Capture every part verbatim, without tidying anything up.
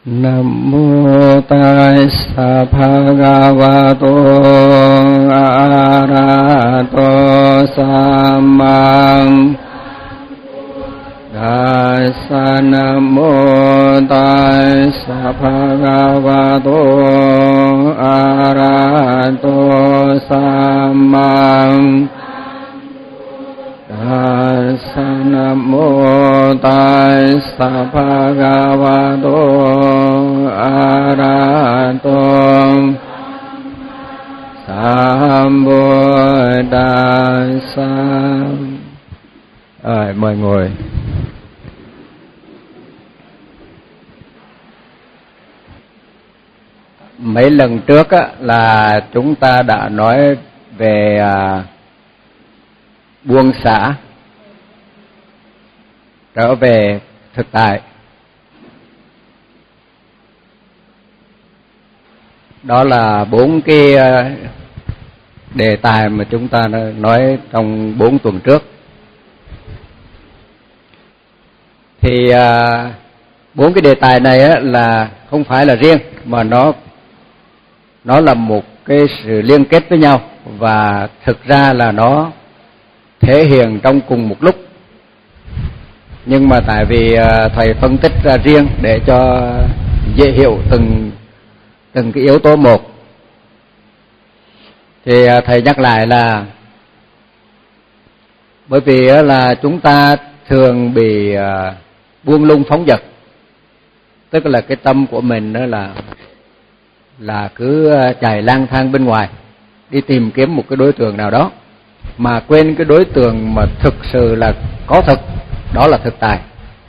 Nam mô Tassa Bhagavato Arahato Samma Tassa. Nam mô Tassa Bhagavato Arahato Samma Tassa. Nam mô Tassa Bhagavato Arahato Sambuddhassa. Rồi, mời ngồi. Mấy lần trước á, là chúng ta đã nói về à, buông xả, trở về thực tại. Đó là bốn cái đề tài mà chúng ta nói trong bốn tuần trước. Thì bốn cái đề tài này á, là không phải là riêng, mà nó nó là một cái sự liên kết với nhau, và thực ra là nó thể hiện trong cùng một lúc. Nhưng mà tại vì thầy phân tích ra riêng để cho dễ hiểu từng từng cái yếu tố một, thì thầy nhắc lại là bởi vì là chúng ta thường bị buông lung phóng dật, tức là cái tâm của mình đó là là cứ chạy lang thang bên ngoài, đi tìm kiếm một cái đối tượng nào đó, mà quên cái đối tượng mà thực sự là có thực, đó là thực tại.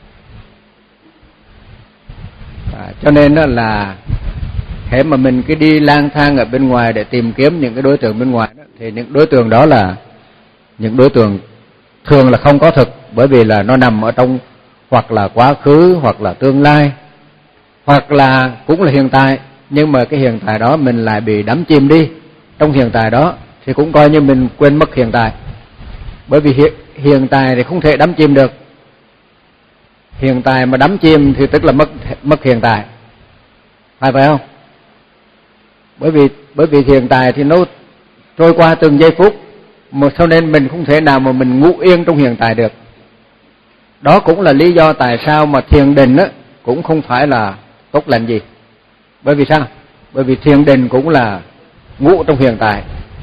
À, cho nên đó là thế mà mình cứ đi lang thang ở bên ngoài để tìm kiếm những cái đối tượng bên ngoài đó, thì những đối tượng đó là những đối tượng thường là không có thực, bởi vì là nó nằm ở trong hoặc là quá khứ, hoặc là tương lai, hoặc là cũng là hiện tại, nhưng mà cái hiện tại đó mình lại bị đắm chìm đi trong hiện tại đó, thì cũng coi như mình quên mất hiện tại. Bởi vì hiện, hiện tại thì không thể đắm chìm được. Hiện tại mà đắm chìm thì tức là mất mất hiện tại, phải phải không? Bởi vì bởi vì hiện tại thì nó trôi qua từng giây phút, mà cho nên mình không thể nào mà mình ngủ yên trong hiện tại được. Đó cũng là lý do tại sao mà thiền định á cũng không phải là tốt lành gì. Bởi vì sao? Bởi vì thiền định cũng là ngủ trong hiện tại,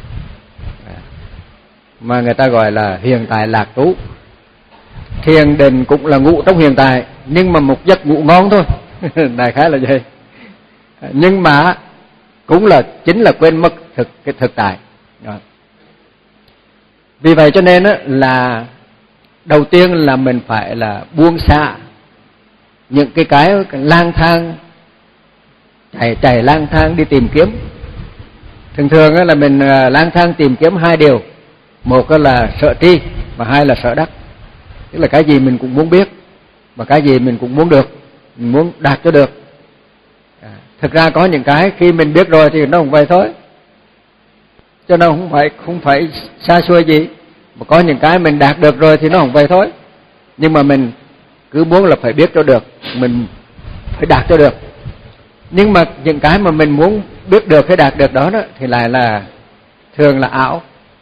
mà người ta gọi là hiện tại lạc trú. Thiền định cũng là ngủ trong hiện tại, nhưng mà một giấc ngủ ngon thôi. Đại khái là vậy. Nhưng mà cũng là chính là quên mất thực cái thực tại. Rồi. Vì vậy cho nên á, là đầu tiên là mình phải là buông xả những cái cái lang thang, chạy chạy lang thang đi tìm kiếm. Thường thường á, là mình lang thang tìm kiếm hai điều, một là sợ tri và hai là sợ đắc. Tức là cái gì mình cũng muốn biết và cái gì mình cũng muốn được, mình muốn đạt cho được. À, thực ra có những cái khi mình biết rồi thì nó không vậy thôi, cho nên không phải không phải xa xôi gì. Mà có những cái mình đạt được rồi thì nó không vậy thôi, nhưng mà mình cứ muốn là phải biết cho được, mình phải đạt cho được. Nhưng mà những cái mà mình muốn biết được hay đạt được đó, đó thì lại là thường là ảo.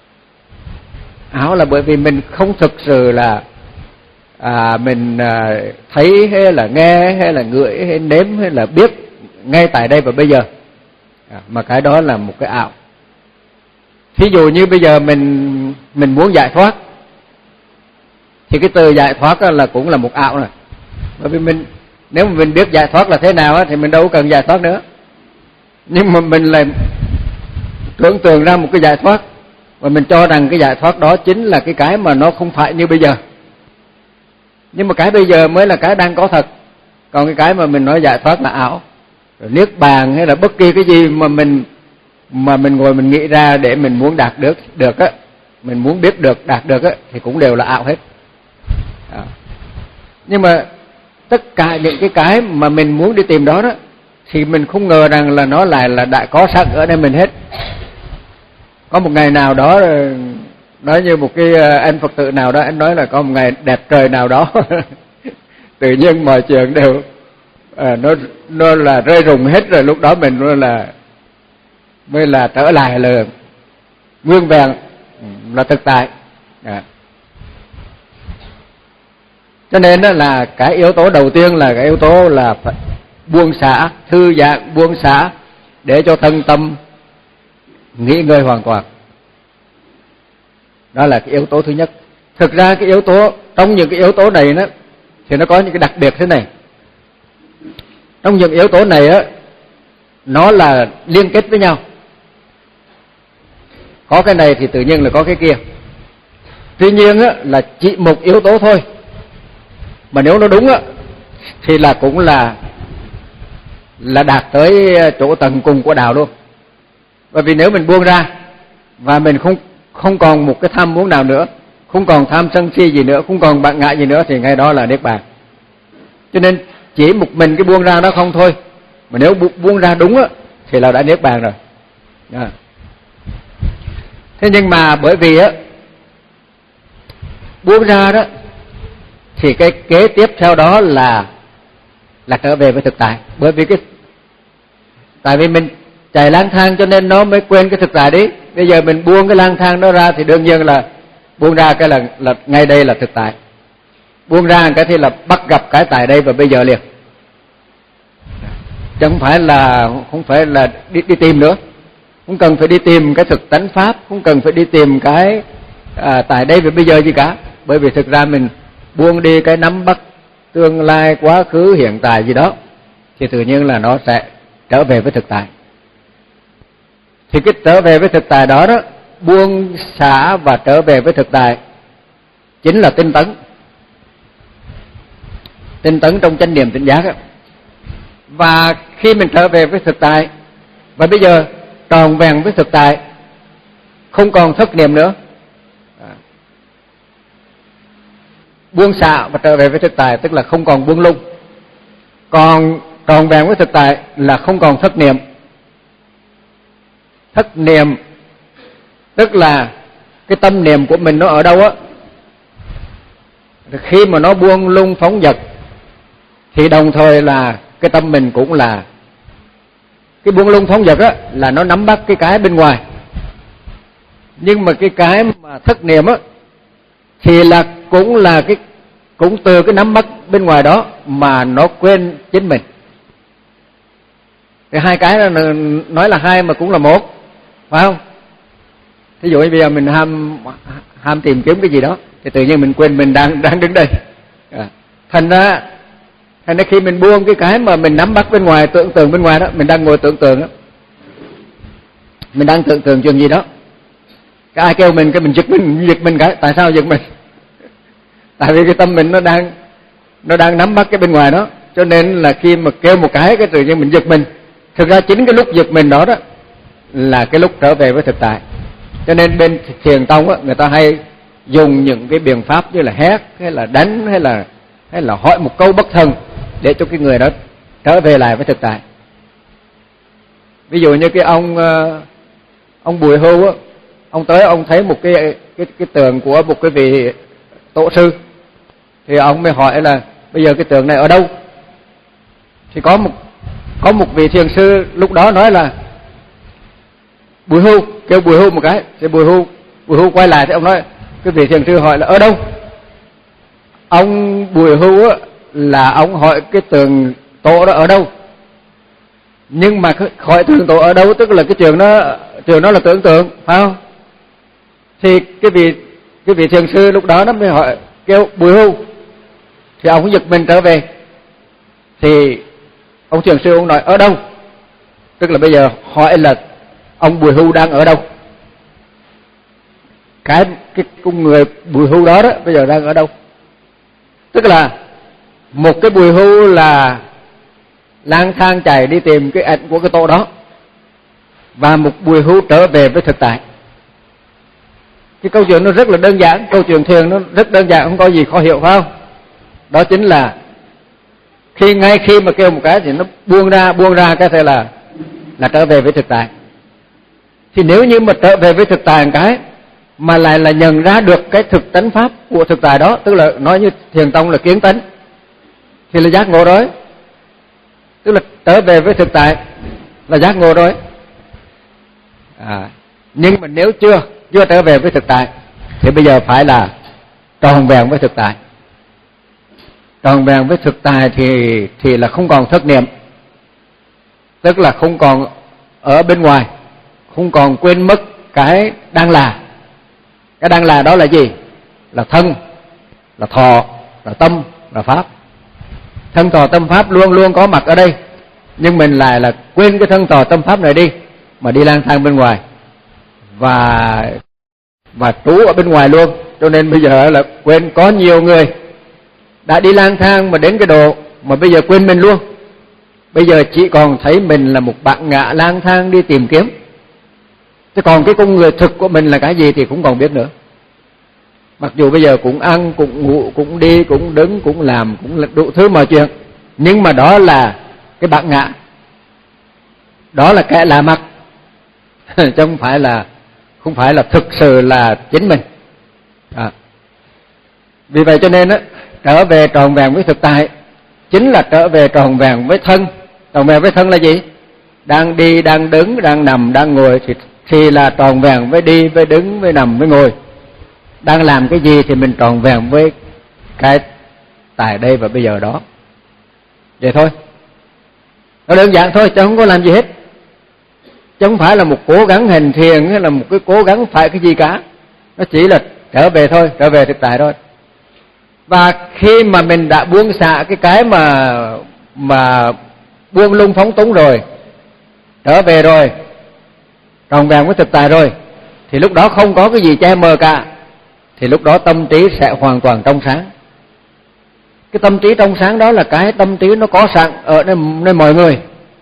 Ảo là bởi vì mình không thực sự là à, mình à, thấy hay là nghe hay là ngửi hay nếm hay là biết ngay tại đây và bây giờ, à, mà cái đó là một cái ảo. Thí dụ như bây giờ mình mình muốn giải thoát, thì cái từ giải thoát là cũng là một ảo này. Bởi vì mình nếu mà mình biết giải thoát là thế nào thì mình đâu cần giải thoát nữa. Nhưng mà mình lại tưởng tượng ra một cái giải thoát, và mình cho rằng cái giải thoát đó chính là cái cái mà nó không phải như bây giờ. Nhưng mà cái bây giờ mới là cái đang có thật, còn cái cái mà mình nói giải thoát là ảo. Rồi niết bàn hay là bất kỳ cái gì mà mình mà mình ngồi mình nghĩ ra để mình muốn đạt được được á, mình muốn biết được, đạt được á, thì cũng đều là ảo hết. À. Nhưng mà tất cả những cái cái mà mình muốn đi tìm đó đó, thì mình không ngờ rằng là nó lại là đã có sẵn ở đây mình hết. Có một ngày nào đó, nói như một cái anh Phật tử nào đó, anh nói là có một ngày đẹp trời nào đó tự nhiên mọi chuyện đều à, nó nó là rơi rụng hết rồi, lúc đó mình mới là mới là trở lại là nguyên vẹn, là thực tại. À. Cho nên đó là cái yếu tố đầu tiên là cái yếu tố là phải buông xả, thư giãn, buông xả để cho thân tâm nghỉ ngơi hoàn toàn. Đó là cái yếu tố thứ nhất. Thực ra cái yếu tố, trong những cái yếu tố này đó thì nó có những cái đặc biệt thế này. Trong những yếu tố này á, nó là liên kết với nhau. Có cái này thì tự nhiên là có cái kia. Tuy nhiên á, là chỉ một yếu tố thôi, mà nếu nó đúng á, thì là cũng là là đạt tới chỗ tận cùng của đạo luôn. Bởi vì nếu mình buông ra và mình không không còn một cái tham muốn nào nữa, không còn tham sân si gì nữa, không còn bạn ngại gì nữa, thì ngay đó là niết bàn. Cho nên chỉ một mình cái buông ra đó không thôi, mà nếu buông ra đúng á thì là đã niết bàn rồi. À. Thế nhưng mà bởi vì á buông ra đó thì cái kế tiếp theo đó là là trở về với thực tại. Bởi vì cái tại vì mình chạy lang thang cho nên nó mới quên cái thực tại đấy. Bây giờ mình buông cái lang thang đó ra thì đương nhiên là buông ra cái là là ngay đây là thực tại. Buông ra cái thì là bắt gặp cái tại đây và bây giờ liền. Chứ không phải là không phải là đi đi tìm nữa. Không cần phải đi tìm cái thực tánh pháp, không cần phải đi tìm cái à, tại đây và bây giờ gì cả. Bởi vì thực ra mình buông đi cái nắm bắt tương lai, quá khứ, hiện tại gì đó thì tự nhiên là nó sẽ trở về với thực tại. Thì cái trở về với thực tại đó đó, buông xả và trở về với thực tại chính là tinh tấn. Tinh tấn trong chánh niệm tỉnh giác đó. Và khi mình trở về với thực tại và bây giờ tròn vẹn với thực tại, không còn thất niệm nữa, buông xả và trở về với thực tại tức là không còn buông lung. Còn tròn vẹn với thực tại là không còn thất niệm. Thất niệm tức là cái tâm niệm của mình nó ở đâu á, khi mà nó buông lung phóng dật thì đồng thời là cái tâm mình cũng là cái buông lung phóng dật á, là nó nắm bắt cái cái bên ngoài. Nhưng mà cái cái mà thất niệm á thì là cũng là cái cũng từ cái nắm bắt bên ngoài đó mà nó quên chính mình. Thì hai cái đó nói là hai mà cũng là một, phải không? Thí dụ như bây giờ mình ham ham tìm kiếm cái gì đó thì tự nhiên mình quên mình đang đang đứng đây. À, thành ra thành ra khi mình buông cái cái mà mình nắm bắt bên ngoài, tưởng tượng bên ngoài đó, mình đang ngồi tưởng tượng đó, mình đang tưởng tượng chuyện gì đó, cái ai kêu mình cái mình giật mình giật mình cái tại sao giật mình? Tại vì cái tâm mình nó đang nó đang nắm bắt cái bên ngoài đó, cho nên là khi mà kêu một cái cái tự nhiên mình giật mình. Thực ra chính cái lúc giật mình đó đó là cái lúc trở về với thực tại. Cho nên bên thiền tông á, người ta hay dùng những cái biện pháp như là hét hay là đánh hay là hay là hỏi một câu bất thần để cho cái người đó trở về lại với thực tại. Ví dụ như cái ông ông Bùi Hưu á, ông tới ông thấy một cái cái cái tượng của một cái vị tổ sư, thì ông mới hỏi là bây giờ cái tượng này ở đâu? Thì có một có một vị thiền sư lúc đó nói là Bùi Hưu, kêu Bùi Hưu một cái, thì Bùi Hưu Bùi Hưu quay lại thì ông nói, cái vị thiền sư hỏi là ở đâu? Ông Bùi Hưu á, là ông hỏi cái tượng tổ đó ở đâu, nhưng mà hỏi tượng tổ ở đâu tức là cái trường nó trường nó là tưởng tượng, phải không? Thì cái vị cái vị thiền sư lúc đó nó mới hỏi kêu Bùi Hưu, thì ông giật mình trở về. Thì ông thiền sư ông nói ở đâu, tức là bây giờ hỏi là ông Bùi Hưu đang ở đâu, cái cái con người Bùi Hưu đó đó bây giờ đang ở đâu. Tức là một cái Bùi Hưu là lang thang chạy đi tìm cái ảnh của cái tổ đó, và một Bùi Hưu trở về với thực tại. Cái câu chuyện nó rất là đơn giản, câu chuyện thiền nó rất đơn giản, không có gì khó hiểu, phải không? Đó chính là khi ngay khi mà kêu một cái thì nó buông ra buông ra cái thế là là trở về với thực tại. Thì nếu như mà trở về với thực tại một cái mà lại là nhận ra được cái thực tánh pháp của thực tại đó, tức là nói như thiền tông là kiến tánh, thì là giác ngộ rồi. tức là trở về với thực tại là giác ngộ rồi. À, nhưng mà nếu chưa chưa trở về với thực tại thì bây giờ phải là tròn vẹn với thực tại. Tròn vẹn với thực tại thì thì là không còn thất niệm, tức là không còn ở bên ngoài, không còn quên mất cái đang là. Cái đang là đó là gì? Là thân, là thọ, là tâm, là pháp. Thân thọ tâm pháp luôn luôn có mặt ở đây, nhưng mình lại là quên cái thân thọ tâm pháp này đi mà đi lang thang bên ngoài và và trú ở bên ngoài luôn. Cho nên bây giờ là quên. Có nhiều người đã đi lang thang mà đến cái độ mà bây giờ quên mình luôn. Bây giờ chỉ còn thấy mình là một bạn ngạ lang thang đi tìm kiếm, chứ còn cái con người thực của mình là cái gì thì cũng còn biết nữa. Mặc dù bây giờ cũng ăn, cũng ngủ, cũng đi, cũng đứng, cũng làm, cũng đủ thứ mọi chuyện, nhưng mà đó là cái bạn ngạ, đó là kẻ lạ mặt chứ không phải là không phải là thực sự là chính mình. À. Vì vậy cho nên á, trở về tròn vẹn với thực tại chính là trở về tròn vẹn với thân. Tròn vẹn với thân là gì? Đang đi, đang đứng, đang nằm, đang ngồi thì, thì là tròn vẹn với đi, với đứng, với nằm, với ngồi. Đang làm cái gì thì mình tròn vẹn với cái tại đây và bây giờ đó. Vậy thôi. Nó đơn giản thôi, chứ không có làm gì hết. Chứ không phải là một cố gắng hành thiền hay là một cái cố gắng phải cái gì cả. Nó chỉ là trở về thôi, trở về thực tại thôi. Và khi mà mình đã buông xả cái cái mà mà buông lung phóng túng rồi, trở về rồi, tròn vẹn với thực tại rồi, thì lúc đó không có cái gì che mờ cả. Thì lúc đó tâm trí sẽ hoàn toàn trong sáng. Cái tâm trí trong sáng đó là cái tâm trí nó có sẵn ở nơi, nơi mọi người.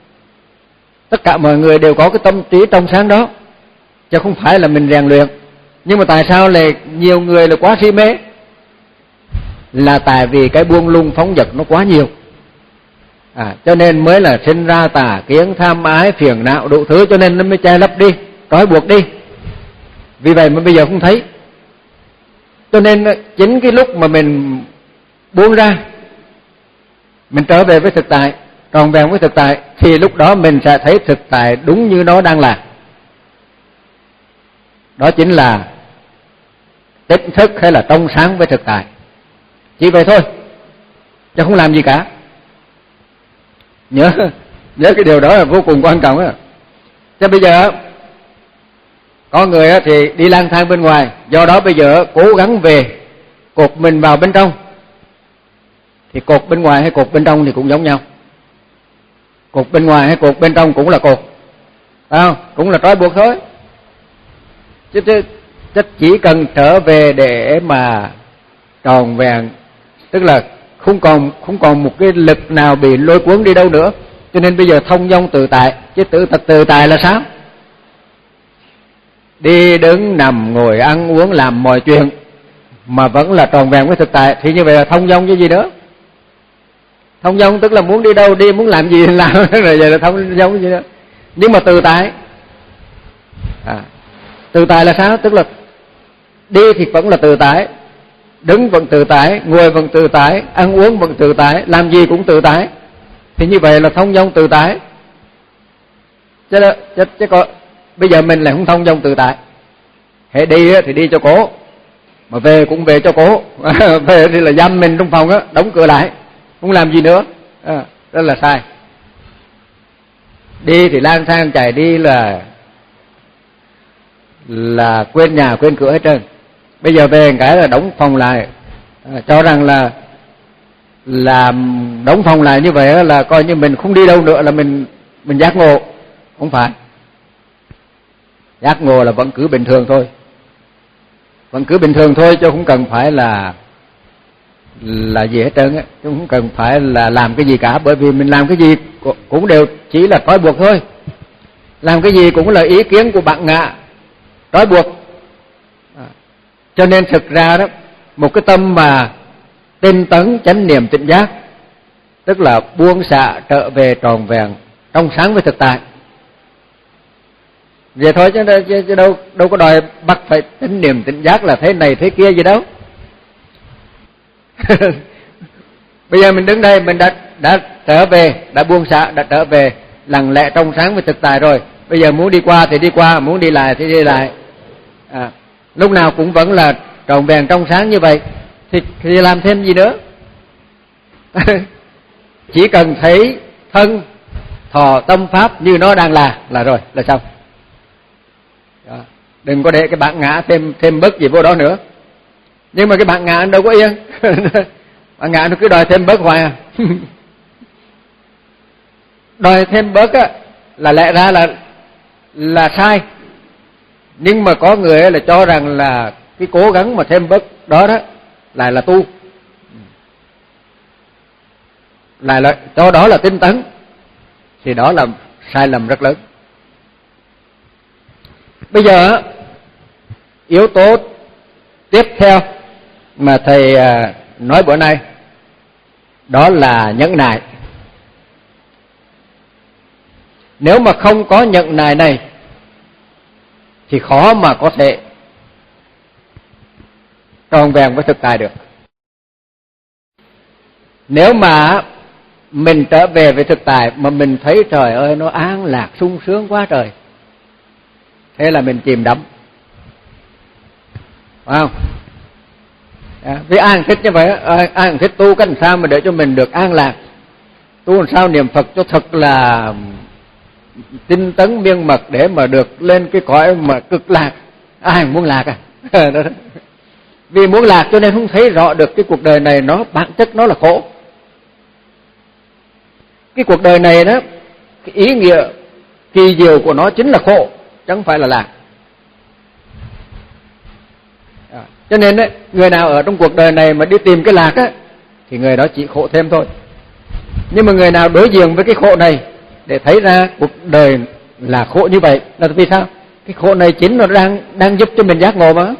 Tất cả mọi người đều có cái tâm trí trong sáng đó, chứ không phải là mình rèn luyện. Nhưng mà tại sao lại nhiều người là quá si mê? Là tại vì cái buông lung phóng dật nó quá nhiều. À, cho nên mới là sinh ra tà kiến, tham ái, phiền não đủ thứ, cho nên nó mới che lấp đi, trói buộc đi. Vì vậy mà bây giờ không thấy. Cho nên chính cái lúc mà mình buông ra, mình trở về với thực tại, tròn vẹn với thực tại, thì lúc đó mình sẽ thấy thực tại đúng như nó đang là. Đó chính là tỉnh thức hay là trong sáng với thực tại. Chỉ vậy thôi, chứ không làm gì cả. Nhớ nhớ cái điều đó là vô cùng quan trọng đó. Chứ bây giờ có người thì đi lang thang bên ngoài, do đó bây giờ cố gắng về cột mình vào bên trong. Thì cột bên ngoài hay cột bên trong thì cũng giống nhau. Cột bên ngoài hay cột bên trong cũng là cột, phải không? Cũng là trói buộc thôi. Chứ, chứ, chứ chỉ cần trở về để mà tròn vẹn, tức là không còn không còn một cái lực nào bị lôi cuốn đi đâu nữa. Cho nên bây giờ thông dong tự tại. Chứ tự tự tại là sao? Đi đứng nằm ngồi ăn uống làm mọi chuyện mà vẫn là tròn vẹn với thực tại, thì như vậy là thông dong chứ gì nữa. Thông dong tức là muốn đi đâu đi, muốn làm gì làm, rồi vậy là thông dong cái gì nữa. Nhưng mà tự tại, à, tự tại là sao? Tức là đi thì vẫn là tự tại, đứng vẫn tự tại, ngồi vẫn tự tại, ăn uống vẫn tự tại, làm gì cũng tự tại. Thì như vậy là thông dong tự tại. Chứ đó, chứ, chứ có, bây giờ mình lại không thông dong tự tại. Hễ đi thì đi cho cố, mà về cũng về cho cố. Về thì là giam mình trong phòng á, đóng cửa lại, không làm gì nữa. À, đó là sai. Đi thì lang thang chạy đi là là quên nhà quên cửa hết trơn. Bây giờ về cái là đóng phòng lại, à, cho rằng là làm đóng phòng lại như vậy là coi như mình không đi đâu nữa, là mình mình giác ngộ. Không phải. Giác ngộ là vẫn cứ bình thường thôi, vẫn cứ bình thường thôi, chứ không cần phải là là gì hết trơn á, chứ không cần phải là làm cái gì cả. Bởi vì mình làm cái gì cũng đều chỉ là trói buộc thôi, làm cái gì cũng là ý kiến của bạn ngạ trói buộc. À, cho nên thực ra đó, một cái tâm mà tinh tấn chánh niệm tỉnh giác, tức là buông xả trở về tròn vẹn trong sáng với thực tại. Vậy thôi, chứ, chứ, chứ đâu đâu có đòi bắt phải chánh niệm tỉnh giác là thế này thế kia gì đâu. Bây giờ mình đứng đây, mình đã đã trở về, đã buông xả, đã trở về lặng lẽ trong sáng với thực tại rồi. Bây giờ muốn đi qua thì đi qua, muốn đi lại thì đi lại. À, lúc nào cũng vẫn là trọn vẹn trong sáng như vậy thì, thì làm thêm gì nữa? Chỉ cần thấy thân, thọ, tâm, pháp như nó đang là là rồi, là xong. Đó. Đừng có để cái bản ngã thêm thêm bớt gì vô đó nữa. Nhưng mà cái bản ngã đâu có yên. Bản ngã nó cứ đòi thêm bớt hoài à. Đòi thêm bớt á là lẽ ra là là sai. Nhưng mà có người là cho rằng là cái cố gắng mà thêm bớt đó đó lại là tu, lại là cho đó là tinh tấn, thì đó là sai lầm rất lớn. Bây giờ yếu tố tiếp theo mà thầy nói bữa nay đó là nhẫn nại. Nếu mà không có nhẫn nại này thì khó mà có thể tròn vẹn với thực tại được. Nếu mà mình trở về với thực tại mà mình thấy trời ơi nó an lạc sung sướng quá trời, thế là mình chìm đắm, phải không? À, vì ai thích như vậy, ai thích tu cách làm sao mà để cho mình được an lạc, tu làm sao niệm Phật cho thật là tinh tấn miên mật để mà được lên cái cõi mà cực lạc. Ai muốn lạc à? Vì muốn lạc cho nên không thấy rõ được cái cuộc đời này nó bản chất nó là khổ. Cái cuộc đời này đó, cái ý nghĩa kỳ diệu của nó chính là khổ, chẳng phải là lạc. À, cho nên đấy, người nào ở trong cuộc đời này mà đi tìm cái lạc á, thì người đó chỉ khổ thêm thôi. Nhưng mà người nào đối diện với cái khổ này để thấy ra cuộc đời là khổ như vậy là vì sao? Cái khổ này chính nó đang đang giúp cho mình giác ngộ mà.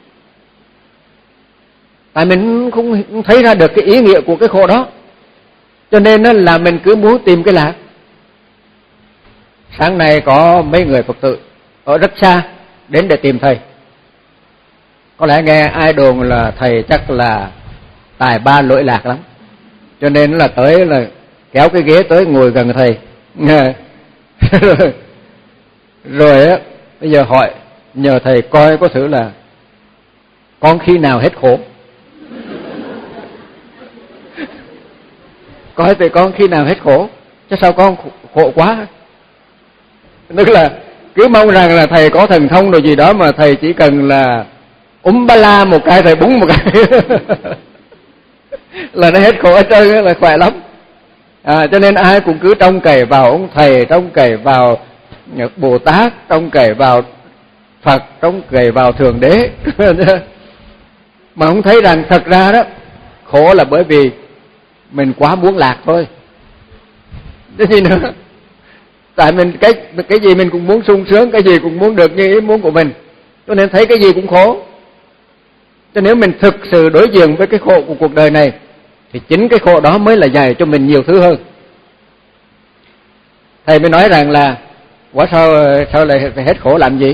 Tại mình không thấy ra được cái ý nghĩa của cái khổ đó, cho nên là mình cứ muốn tìm cái lạc. Sáng nay có mấy người Phật tử ở rất xa đến để tìm thầy. Có lẽ nghe ai đồn là thầy chắc là tài ba lỗi lạc lắm, cho nên là tới là kéo cái ghế tới ngồi gần thầy. Rồi á, bây giờ hỏi nhờ thầy coi có thử là con khi nào hết khổ. Coi thầy con khi nào hết khổ, chứ sao con khổ quá. Tức là cứ mong rằng là thầy có thần thông rồi gì đó, mà thầy chỉ cần là úm ba la một cái, thầy búng một cái là nó hết khổ hết trơn, là khỏe lắm. À, cho nên ai cũng cứ trông cậy vào ông thầy, trông cậy vào Bồ Tát, trông cậy vào Phật, trông cậy vào Thượng Đế mà không thấy rằng thật ra đó khổ là bởi vì mình quá muốn lạc thôi. Cái gì nữa? Tại mình cái cái gì mình cũng muốn sung sướng, cái gì cũng muốn được như ý muốn của mình, cho nên thấy cái gì cũng khổ. Cho nếu mình thực sự đối diện với cái khổ của cuộc đời này thì chính cái khổ đó mới là dạy cho mình nhiều thứ hơn. Thầy mới nói rằng là quả sao sao lại phải hết khổ làm gì?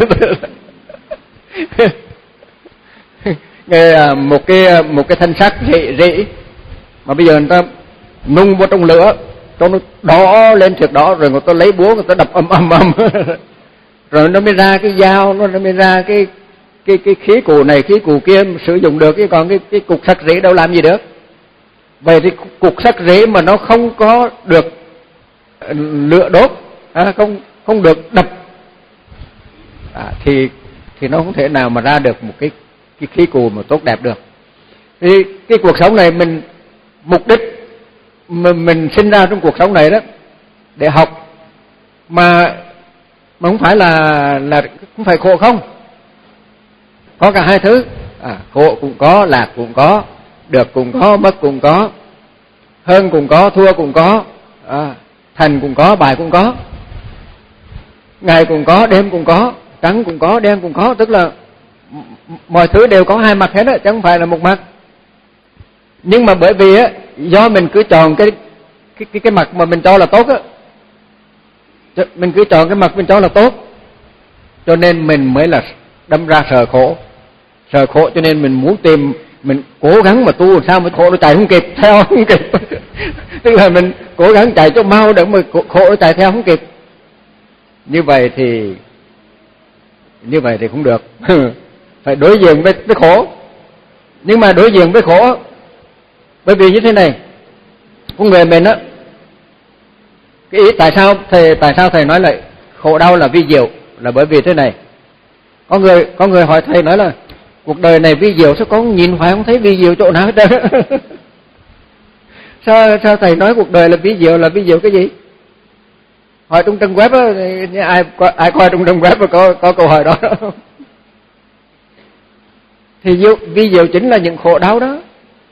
Nghe một cái một cái thanh sắt rỉ rỉ mà bây giờ người ta nung vào trong lửa cho nó đỏ lên thiệt đỏ, rồi người ta lấy búa người ta đập ầm ầm ầm rồi nó mới ra cái dao, nó mới ra cái cái cái khí cụ này khí cụ kia sử dụng được, chứ còn cái cái cục sắt rỉ đâu làm gì được. Vậy thì cục sắt rỉ mà nó không có được lửa đốt, à, không không được đập, à, thì thì nó không thể nào mà ra được một cái cái khí cụ mà tốt đẹp được. Thì cái cuộc sống này mình mục đích mà mình sinh ra trong cuộc sống này đó để học, mà mà không phải là là không phải khổ không, có cả hai thứ. À, khổ cũng có, lạc cũng có, được cũng có, mất cũng có, hơn cũng có, thua cũng có, à, thành cũng có, bại cũng có, ngày cũng có, đêm cũng có, trắng cũng có, đen cũng có. Tức là mọi thứ đều có hai mặt hết á, chứ không phải là một mặt. Nhưng mà bởi vì á, do mình cứ chọn cái cái cái cái mặt mà mình cho là tốt á, mình cứ chọn cái mặt mình cho là tốt, cho nên mình mới là đâm ra sợ khổ. Sợ khổ cho nên mình muốn tìm, mình cố gắng mà tu làm sao mà khổ nó chạy không kịp, theo không kịp Tức là mình cố gắng chạy cho mau để mà khổ chạy theo không kịp. Như vậy thì như vậy thì không được. Phải đối diện với, với khổ. Nhưng mà đối diện với khổ, bởi vì như thế này, con người mình á, cái ý tại sao thầy tại sao thầy nói là khổ đau là vi diệu, là bởi vì thế này. Có người có người hỏi thầy, nói là cuộc đời này vi diệu, sao con nhìn hoài không thấy vi diệu chỗ nào hết trơn. sao sao thầy nói cuộc đời là vi diệu, là vi diệu cái gì? Hỏi trong trang web á, ai ai coi trong trang web có có câu hỏi đó. Thì diệu, vi diệu chính là những khổ đau đó.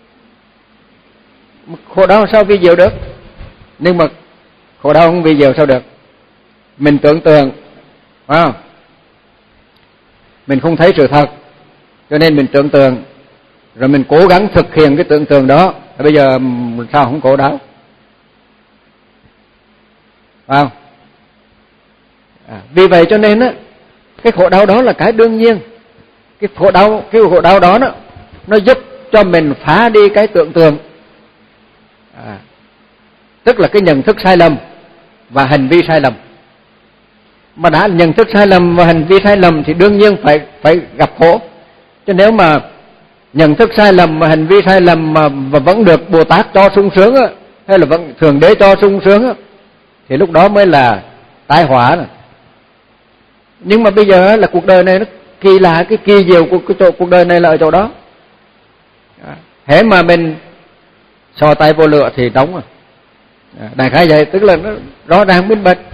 Khổ đau sao vi diệu được? Nhưng mà khổ đau không vi diệu sao được? Mình tưởng tượng, phải không? Mình không thấy sự thật, cho nên mình tưởng tượng, rồi mình cố gắng thực hiện cái tưởng tượng đó. Bây giờ sao không khổ đau? Phải không? À, vì vậy cho nên á, cái khổ đau đó là cái đương nhiên. Cái khổ đau, cái khổ đau đó nó, nó giúp cho mình phá đi cái tưởng tượng. À, tức là cái nhận thức sai lầm và hành vi sai lầm. Mà đã nhận thức sai lầm và hành vi sai lầm thì đương nhiên phải phải gặp khổ. Chứ nếu mà nhận thức sai lầm và hành vi sai lầm mà và vẫn được Bồ Tát cho sung sướng á, hay là vẫn Thượng Đế cho sung sướng á, thì lúc đó mới là tai họa rồi. Nhưng mà bây giờ là cuộc đời này nó kỳ lạ, cái kỳ diệu của cái chỗ cuộc đời này là ở chỗ đó. À, hễ mà mình sò tay vô lửa thì đóng rồi. À, đại khái vậy, tức là nó rõ ràng minh bạch.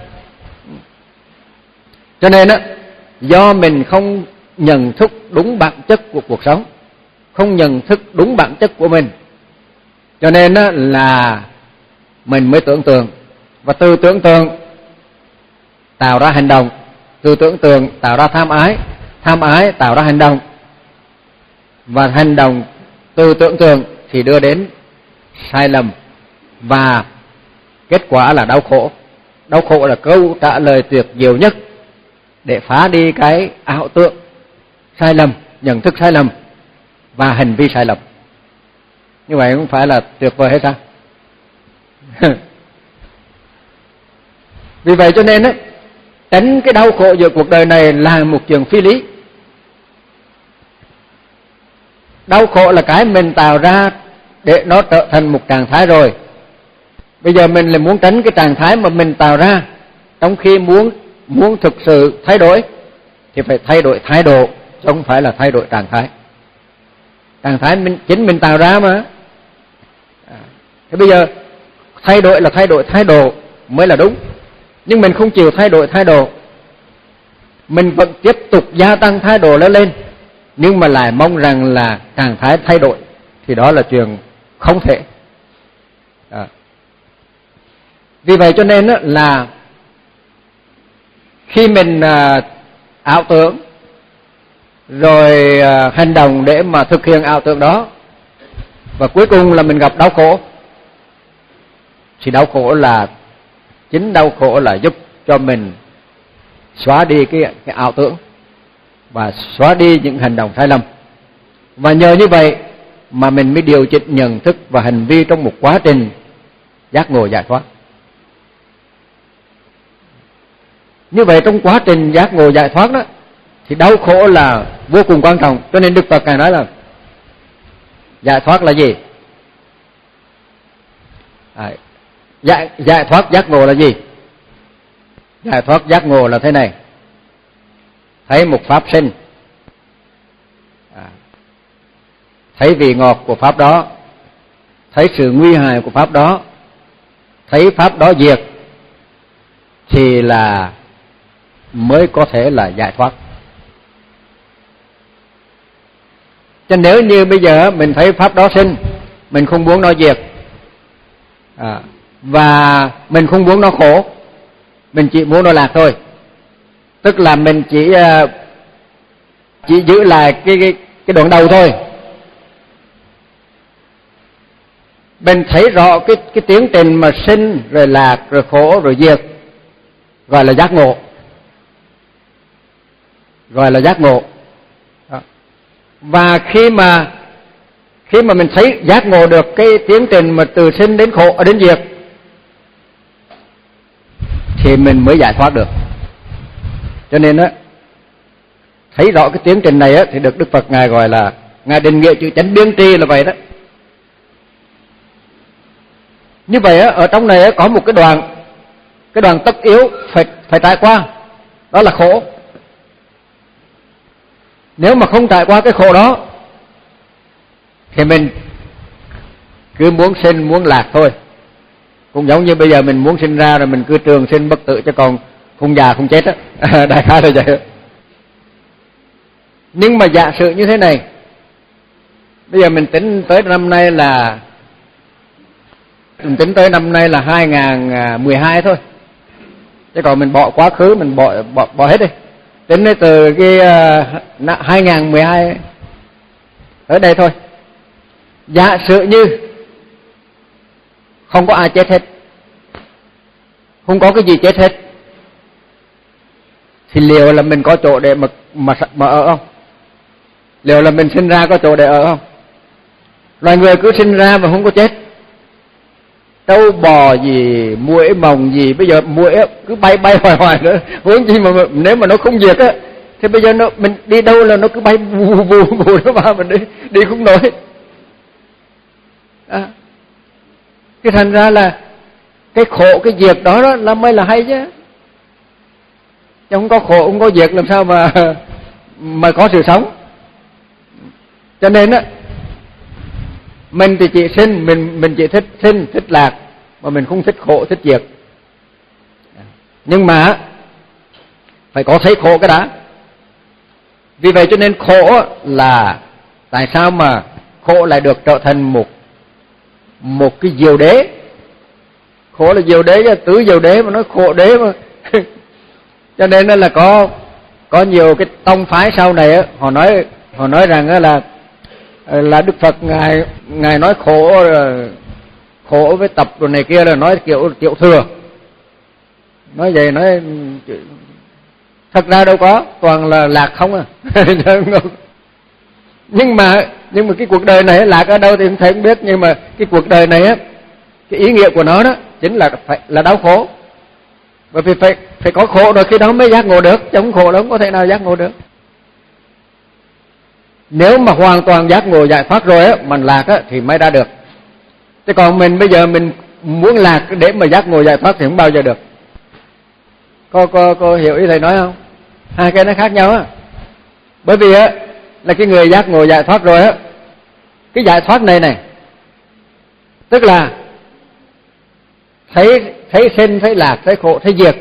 Cho nên á, do mình không nhận thức đúng bản chất của cuộc sống, không nhận thức đúng bản chất của mình, cho nên á là mình mới tưởng tượng, và từ tưởng tượng tạo ra hành động, từ tưởng tượng tạo ra tham ái, tham ái tạo ra hành động, và hành động từ tưởng tượng thì đưa đến sai lầm, và kết quả là đau khổ. Đau khổ là câu trả lời tuyệt diệu nhất để phá đi cái ảo tưởng sai lầm, nhận thức sai lầm và hành vi sai lầm. Như vậy không phải là tuyệt vời hay sao? Vì vậy cho nên á, tránh cái đau khổ giữa cuộc đời này là một chuyện phi lý. Đau khổ là cái mình tạo ra để nó trở thành một trạng thái rồi. Bây giờ mình lại muốn tránh cái trạng thái mà mình tạo ra, trong khi muốn muốn thực sự thay đổi thì phải thay đổi thái độ, chứ không phải là thay đổi trạng thái. Trạng thái mình chính mình tạo ra mà. À, thế bây giờ thay đổi là thay đổi thái độ mới là đúng. Nhưng mình không chịu thay đổi thái độ, mình vẫn tiếp tục gia tăng thái độ lên lên, nhưng mà lại mong rằng là trạng thái thay đổi, thì đó là chuyện không thể. À. Vì vậy cho nên là khi mình à, ảo tưởng rồi à, hành động để mà thực hiện ảo tưởng đó, và cuối cùng là mình gặp đau khổ, thì đau khổ là chính đau khổ là giúp cho mình xóa đi cái, cái ảo tưởng và xóa đi những hành động sai lầm. Và nhờ như vậy mà mình mới điều chỉnh nhận thức và hành vi trong một quá trình giác ngộ giải thoát. Như vậy trong quá trình giác ngộ giải thoát đó, thì đau khổ là vô cùng quan trọng. Cho nên Đức Phật Ngài nói là giải thoát là gì? À, giải, giải thoát giác ngộ là gì? Giải thoát giác ngộ là thế này: thấy một pháp sinh, à, thấy vị ngọt của pháp đó, thấy sự nguy hại của pháp đó, thấy pháp đó diệt, thì là mới có thể là giải thoát. Cho nếu như bây giờ mình thấy pháp đó sinh, mình không muốn nó diệt, à, và mình không muốn nó khổ, mình chỉ muốn nó lạc thôi. Tức là mình chỉ chỉ giữ lại cái cái cái đoạn đầu thôi. Mình thấy rõ cái cái tiến trình mà sinh rồi lạc rồi khổ rồi diệt, gọi là giác ngộ, gọi là giác ngộ. Đó. Và khi mà Khi mà mình thấy giác ngộ được cái tiến trình mà từ sinh đến khổ đến diệt thì mình mới giải thoát được. Cho nên á, thấy rõ cái tiến trình này á thì được Đức Phật ngài gọi là, ngài định nghĩa chữ chánh biên tri là vậy đó. Như vậy á, ở trong này á, có một cái đoạn, cái đoạn tất yếu phải phải trải qua, đó là khổ. Nếu mà không trải qua cái khổ đó thì mình cứ muốn sinh muốn lạc thôi. Cũng giống như bây giờ mình muốn sinh ra rồi mình cứ trường sinh bất tử, chứ còn không già không chết á. Đại khái là vậy. Nhưng mà giả sử như thế này, bây giờ mình tính tới năm nay là mình tính tới năm nay là hai nghìn mười hai thôi, chứ còn mình bỏ quá khứ, mình bỏ bỏ, bỏ hết đi. Tính từ cái uh, hai nghìn mười hai tới đây thôi. Giả sử như không có ai chết hết, không có cái gì chết hết, thì liệu là mình có chỗ để mà mà mà ở không? Liệu là mình sinh ra có chỗ để ở không? Loài người cứ sinh ra mà không có chết. Trâu bò gì, muỗi mồng gì, bây giờ muỗi cứ bay bay hoài hoài nữa. Huống chi mà nếu mà nó không diệt á, thì bây giờ nó mình đi đâu là nó cứ bay vù vù vù nó vào mình đi đi không nổi. À, cái thành ra là cái khổ cái diệt đó, đó là mới là hay chứ. Chứ không có khổ không có diệt làm sao mà mà có sự sống. Cho nên á, mình thì chỉ sinh, mình mình chỉ thích sinh, thích lạc, mà mình không thích khổ, thích diệt. Nhưng mà phải có thấy khổ cái đã. Vì vậy cho nên khổ là tại sao mà khổ lại được trở thành một một cái diệu đế. Khổ là diệu đế chứ, tứ diệu đế mà nói khổ đế mà. Cho nên là có có nhiều cái tông phái sau này á, họ nói họ nói rằng là là Đức Phật ngài ngài nói khổ khổ với tập rồi này kia là nói kiểu tiểu thừa. Nói vậy nói thật ra đâu có, toàn là lạc không à. nhưng mà nhưng mà cái cuộc đời này lạc ở đâu thì không thấy không biết, nhưng mà cái cuộc đời này á, cái ý nghĩa của nó đó chính là phải là đau khổ. Bởi vì phải phải có khổ rồi khi đó mới giác ngộ được, chứ không khổ đó không có thể nào giác ngộ được. Nếu mà hoàn toàn giác ngộ giải thoát rồi á, mình lạc á thì mới ra được. Chứ còn mình bây giờ mình muốn lạc để mà giác ngộ giải thoát thì không bao giờ được. Có có có hiểu ý thầy nói không? Hai cái nó khác nhau á. Bởi vì á là cái người giác ngộ giải thoát rồi á, cái giải thoát này này, tức là thấy thấy sinh, thấy lạc, thấy khổ, thấy diệt.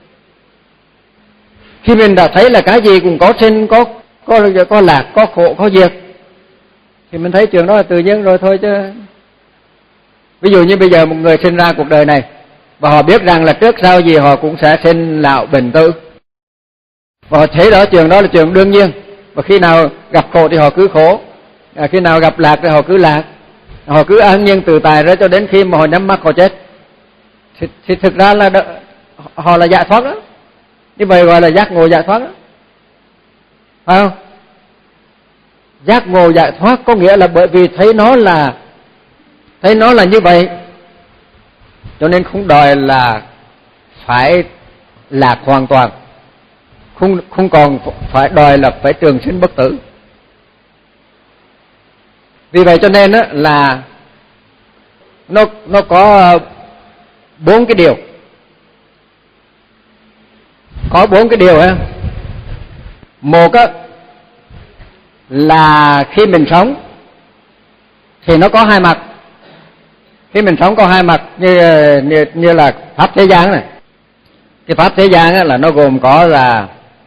Khi mình đã thấy là cái gì cũng có sinh, có có có lạc, có khổ, có diệt, thì mình thấy chuyện đó là tự nhiên rồi thôi chứ. Ví dụ như bây giờ một người sinh ra cuộc đời này và họ biết rằng là trước sau gì họ cũng sẽ sinh lão bệnh tử, và họ thấy đó chuyện đó là chuyện đương nhiên, và khi nào gặp khổ thì họ cứ khổ, à, khi nào gặp lạc thì họ cứ lạc, họ cứ an nhiên tự tại ra cho đến khi mà họ nhắm mắt họ chết. Thì, thì thực ra là đ- họ là giải thoát đó. Như vậy gọi là giác ngộ giải thoát đó, phải không? Giác ngộ giải thoát có nghĩa là bởi vì thấy nó là thấy nó là như vậy, cho nên không đòi là phải lạc hoàn toàn, không không còn phải đòi là phải trường sinh bất tử. Vì vậy cho nên á là nó nó có bốn cái điều, có bốn cái điều á. Một á là khi mình sống thì nó có hai mặt. Khi mình sống có hai mặt, như như, như là pháp thế gian này. Cái pháp thế gian á là nó gồm có là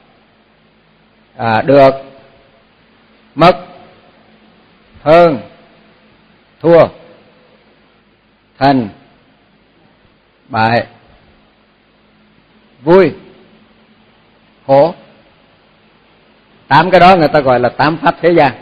à, được, mất, hơn, thua, thành, bại, vui, khổ. Tám cái đó người ta gọi là tám pháp thế gian.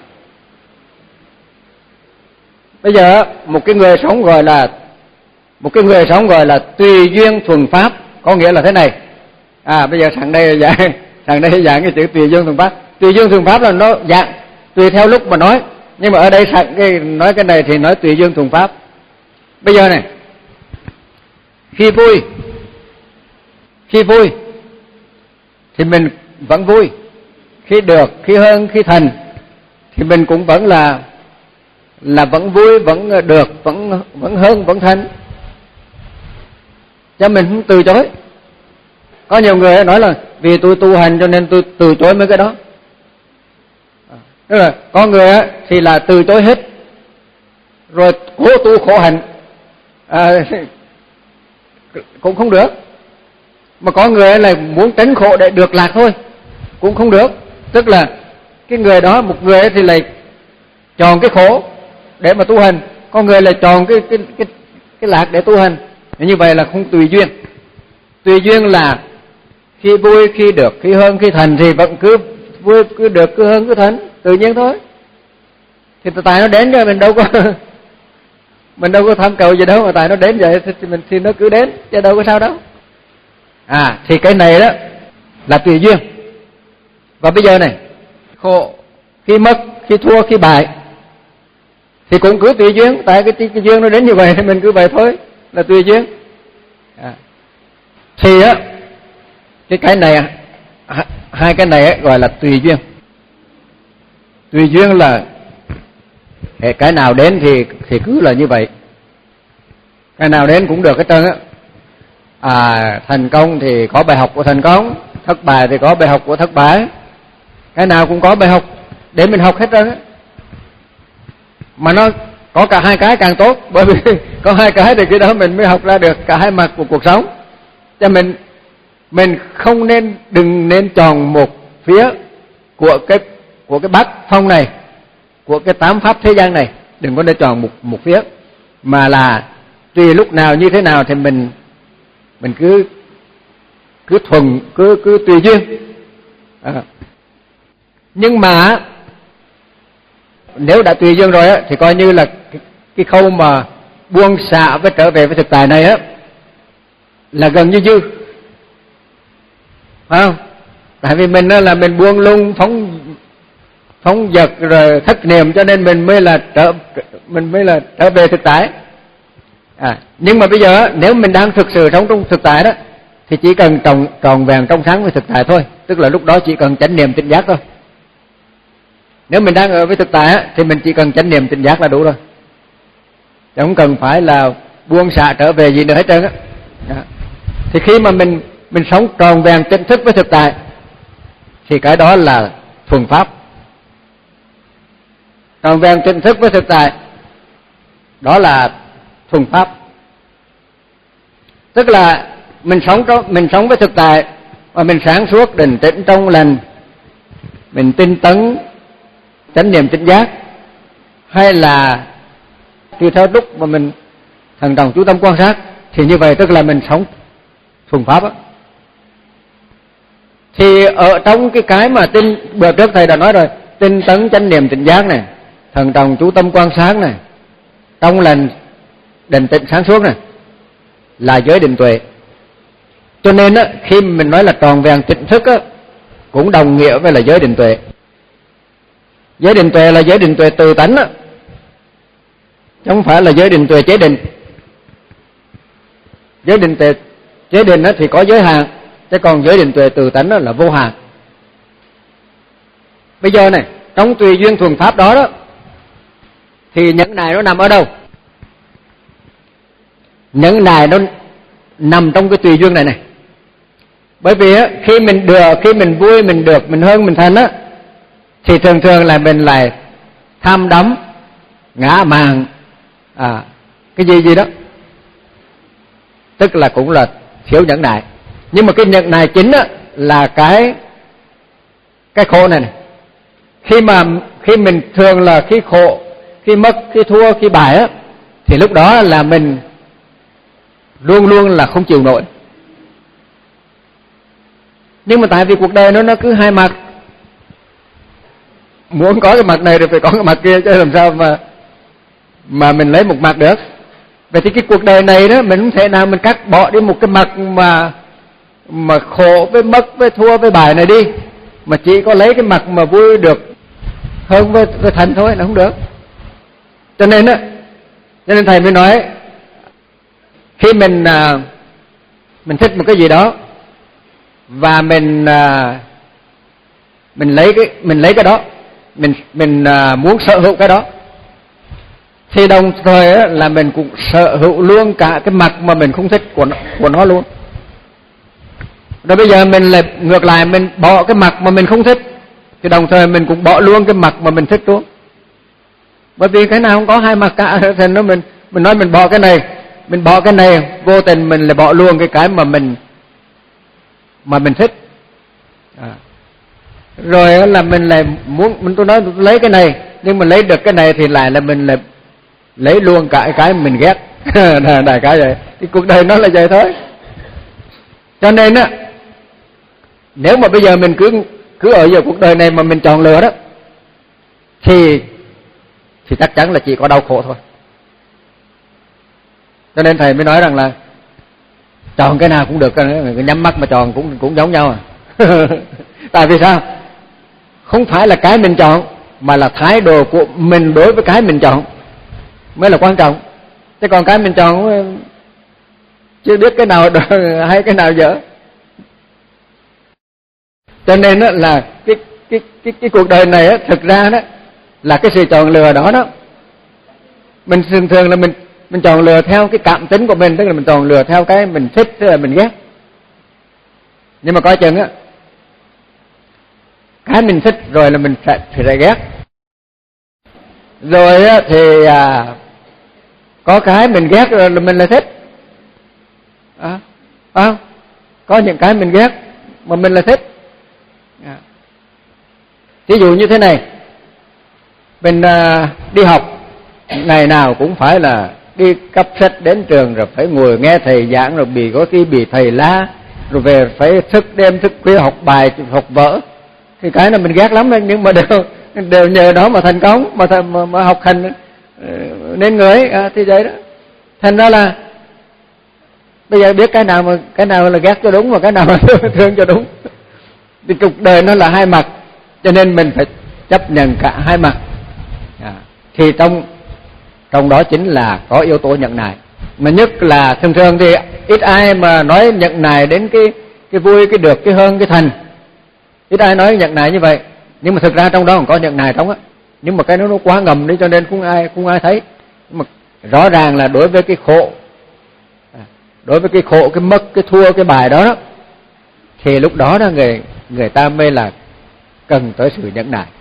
Bây giờ một cái người sống gọi là một cái người sống gọi là tùy duyên thuần pháp, có nghĩa là thế này. À bây giờ thằng đây dạng thằng đây dạng cái chữ tùy duyên thuần pháp. Tùy duyên thuần pháp là nó dạng tùy theo lúc mà nói, Nhưng mà ở đây sẵn cái nói cái này thì nói tùy duyên thuần pháp. Bây giờ này, khi vui, khi vui thì mình vẫn vui, khi được, khi hơn, khi thành thì mình cũng vẫn là là vẫn vui, vẫn được, vẫn vẫn hơn, vẫn thành. Cho mình không từ chối. Có nhiều người nói là vì tôi tu hành cho nên tôi từ chối mấy cái đó. Tức là có người thì là từ chối hết, rồi cố tu khổ hạnh à, cũng không được. Mà có người là muốn tránh khổ để được lạc thôi, cũng không được. Tức là cái người đó, một người thì lại chọn cái khổ để mà tu hành, có người lại chọn cái cái cái cái lạc để tu hành. Như vậy là không tùy duyên. Tùy duyên là khi vui, khi được, khi hơn, khi thành thì vẫn cứ vui, cứ được, cứ hơn, cứ thành, tự nhiên thôi. Thì tại nó đến rồi mình đâu có mình đâu có tham cầu gì đâu, mà tại nó đến vậy thì mình thì nó cứ đến, chứ đâu có sao đâu. À thì cái này đó là tùy duyên. Và bây giờ này, khổ khi mất, khi thua, khi bại thì cũng cứ tùy duyên. Tại cái, cái duyên nó đến như vậy thì mình cứ vậy thôi, là tùy duyên. À. Thì á cái cái này, hai cái này gọi là tùy duyên. Tùy duyên là cái nào đến thì thì cứ là như vậy, cái nào đến cũng được hết trơn á. À, thành công thì có bài học của thành công, thất bại thì có bài học của thất bại, cái nào cũng có bài học để mình học hết trơn á. Mà nó có cả hai cái càng tốt, bởi vì có hai cái thì cái đó mình mới học ra được cả hai mặt của cuộc sống. Cho mình mình không nên đừng nên chọn một phía của cái của cái bát phong này, của cái tám pháp thế gian này, đừng có nên chọn một một phía, mà là tùy lúc nào như thế nào thì mình mình cứ cứ thuần cứ cứ tùy duyên. À. Nhưng mà nếu đã tùy duyên rồi á thì coi như là cái, cái khâu mà buông xả với trở về với thực tại này á là gần như dư, phải không? Tại vì mình là mình buông lung phóng phóng dật rồi thất niệm, cho nên mình mới là trở mình mới là trở về thực tại. À, nhưng mà bây giờ nếu mình đang thực sự sống trong thực tại đó thì chỉ cần tròn tròn vẹn trong sáng với thực tại thôi, tức là lúc đó chỉ cần chánh niệm tỉnh giác thôi. Nếu mình đang ở với thực tại á, thì mình chỉ cần chánh niệm tỉnh giác là đủ rồi, chứ không cần phải là buông xả trở về gì nữa hết trơn á. Thì khi mà mình mình sống tròn vẹn tỉnh thức với thực tại thì cái đó là thuần pháp. Tròn vẹn tỉnh thức với thực tại đó là thuần pháp. Tức là mình sống trong mình sống với thực tại và mình sáng suốt, định tĩnh, trong lành, mình tinh tấn, chánh niệm tỉnh giác, hay là tùy theo lúc mà mình thần trọng chú tâm quan sát, thì như vậy tức là mình sống thuần pháp á. Thì ở trong cái cái mà tinh bữa trước thầy đã nói rồi, tinh tấn, chánh niệm tỉnh giác này, thần trọng chú tâm quan sát này, trong lành, định tĩnh, sáng suốt này, là giới định tuệ. Cho nên á, khi mình nói là tròn vẹn tỉnh thức á, cũng đồng nghĩa với là giới định tuệ. Giới định tuệ là giới định tuệ từ tánh á, chứ không phải là giới định tuệ chế định. Giới định tuệ chế định á thì có giới hạn, chứ còn giới định tuệ từ tánh đó là vô hạn. Bây giờ này, trong tùy duyên thuần pháp đó đó, thì nhẫn nại nó nằm ở đâu? Nhẫn nại nó nằm trong cái tùy duyên này này. Bởi vì á, khi mình được, khi mình vui, mình được, mình hơn, mình thành á, thì thường thường là mình lại tham đắm, ngã mạn, à, cái gì gì đó, tức là cũng là thiếu nhẫn nại. Nhưng mà cái nhẫn nại chính á, là cái cái khổ này, này. Khi mà khi mình thường là khi khổ, khi mất, khi thua, khi bại á, thì lúc đó là mình luôn luôn là không chịu nổi. Nhưng mà tại vì cuộc đời nó nó cứ hai mặt, muốn có cái mặt này thì phải có cái mặt kia, chứ làm sao mà mà mình lấy một mặt được. Vậy thì cái cuộc đời này đó mình không thể nào mình cắt bỏ đi một cái mặt mà mà khổ với mất với thua với bại này đi, mà chỉ có lấy cái mặt mà vui được hơn với, với thành thôi là không được. Cho nên á, cho nên thầy mới nói khi mình à, mình thích một cái gì đó và mình à, mình lấy cái mình lấy cái đó, mình mình à, muốn sở hữu cái đó, thì đồng thời á, là mình cũng sở hữu luôn cả cái mặt mà mình không thích của nó, của nó luôn. Rồi bây giờ mình lại ngược lại, mình bỏ cái mặt mà mình không thích thì đồng thời mình cũng bỏ luôn cái mặt mà mình thích luôn. Bởi vì cái nào không có hai mặt cả, thì nó mình mình nói mình bỏ cái này, mình bỏ cái này, vô tình mình lại bỏ luôn cái cái mà mình mà mình thích. À. Rồi là mình lại muốn, mình tôi nói tôi lấy cái này, nhưng mà lấy được cái này thì lại là mình lại lấy luôn cả cái mình ghét. Đại cái vậy. Thì cuộc đời nó là vậy thôi. Cho nên á, nếu mà bây giờ mình cứ cứ ở giữa cuộc đời này mà mình chọn lựa đó, thì thì chắc chắn là chỉ có đau khổ thôi. Cho nên thầy mới nói rằng là chọn cái nào cũng được, nhắm mắt mà chọn cũng cũng giống nhau à. Tại vì sao? Không phải là cái mình chọn, mà là thái độ của mình đối với cái mình chọn mới là quan trọng. Chứ còn cái mình chọn chưa biết cái nào hay cái nào dở. Cho nên đó là cái cái cái cái cuộc đời này á, thực ra đó là cái sự chọn lựa đó đó. Mình thường thường là mình mình chọn lựa theo cái cảm tính của mình, tức là mình chọn lựa theo cái mình thích, tức là mình ghét. Nhưng mà coi chừng á, cái mình thích rồi là mình phải phải ghét. Rồi á thì à, có cái mình ghét rồi là mình lại thích. À, à, có những cái mình ghét mà mình lại thích. À. Ví dụ như thế này, mình à, đi học ngày nào cũng phải là đi cắp sách đến trường, rồi phải ngồi nghe thầy giảng, rồi bị có khi bị thầy la, rồi về phải thức đêm thức khuya học bài học vở. Thì cái này mình ghét lắm đấy, nhưng mà đều đều nhờ đó mà thành công, mà mà, mà học hành nên người ấy. À, thì vậy đó. Thành ra là bây giờ biết cái nào mà cái nào là ghét cho đúng và cái nào là thương cho đúng. Thì cuộc đời nó là hai mặt, cho nên mình phải chấp nhận cả hai mặt. À, thì trong trong đó chính là có yếu tố nhẫn nại. Mà nhất là thường thường thì ít ai mà nói nhẫn nại đến cái cái vui, cái được, cái hơn, cái thành. Ít ai nói nhẫn nại như vậy. Nhưng mà thực ra trong đó còn có nhẫn nại trong á. Nhưng mà cái nó nó quá ngầm đi cho nên không ai không ai thấy. Nhưng mà rõ ràng là đối với cái khổ, đối với cái khổ, cái mất, cái thua, cái bài đó, đó thì lúc đó đó người người ta mới là cần tới sự nhẫn nại.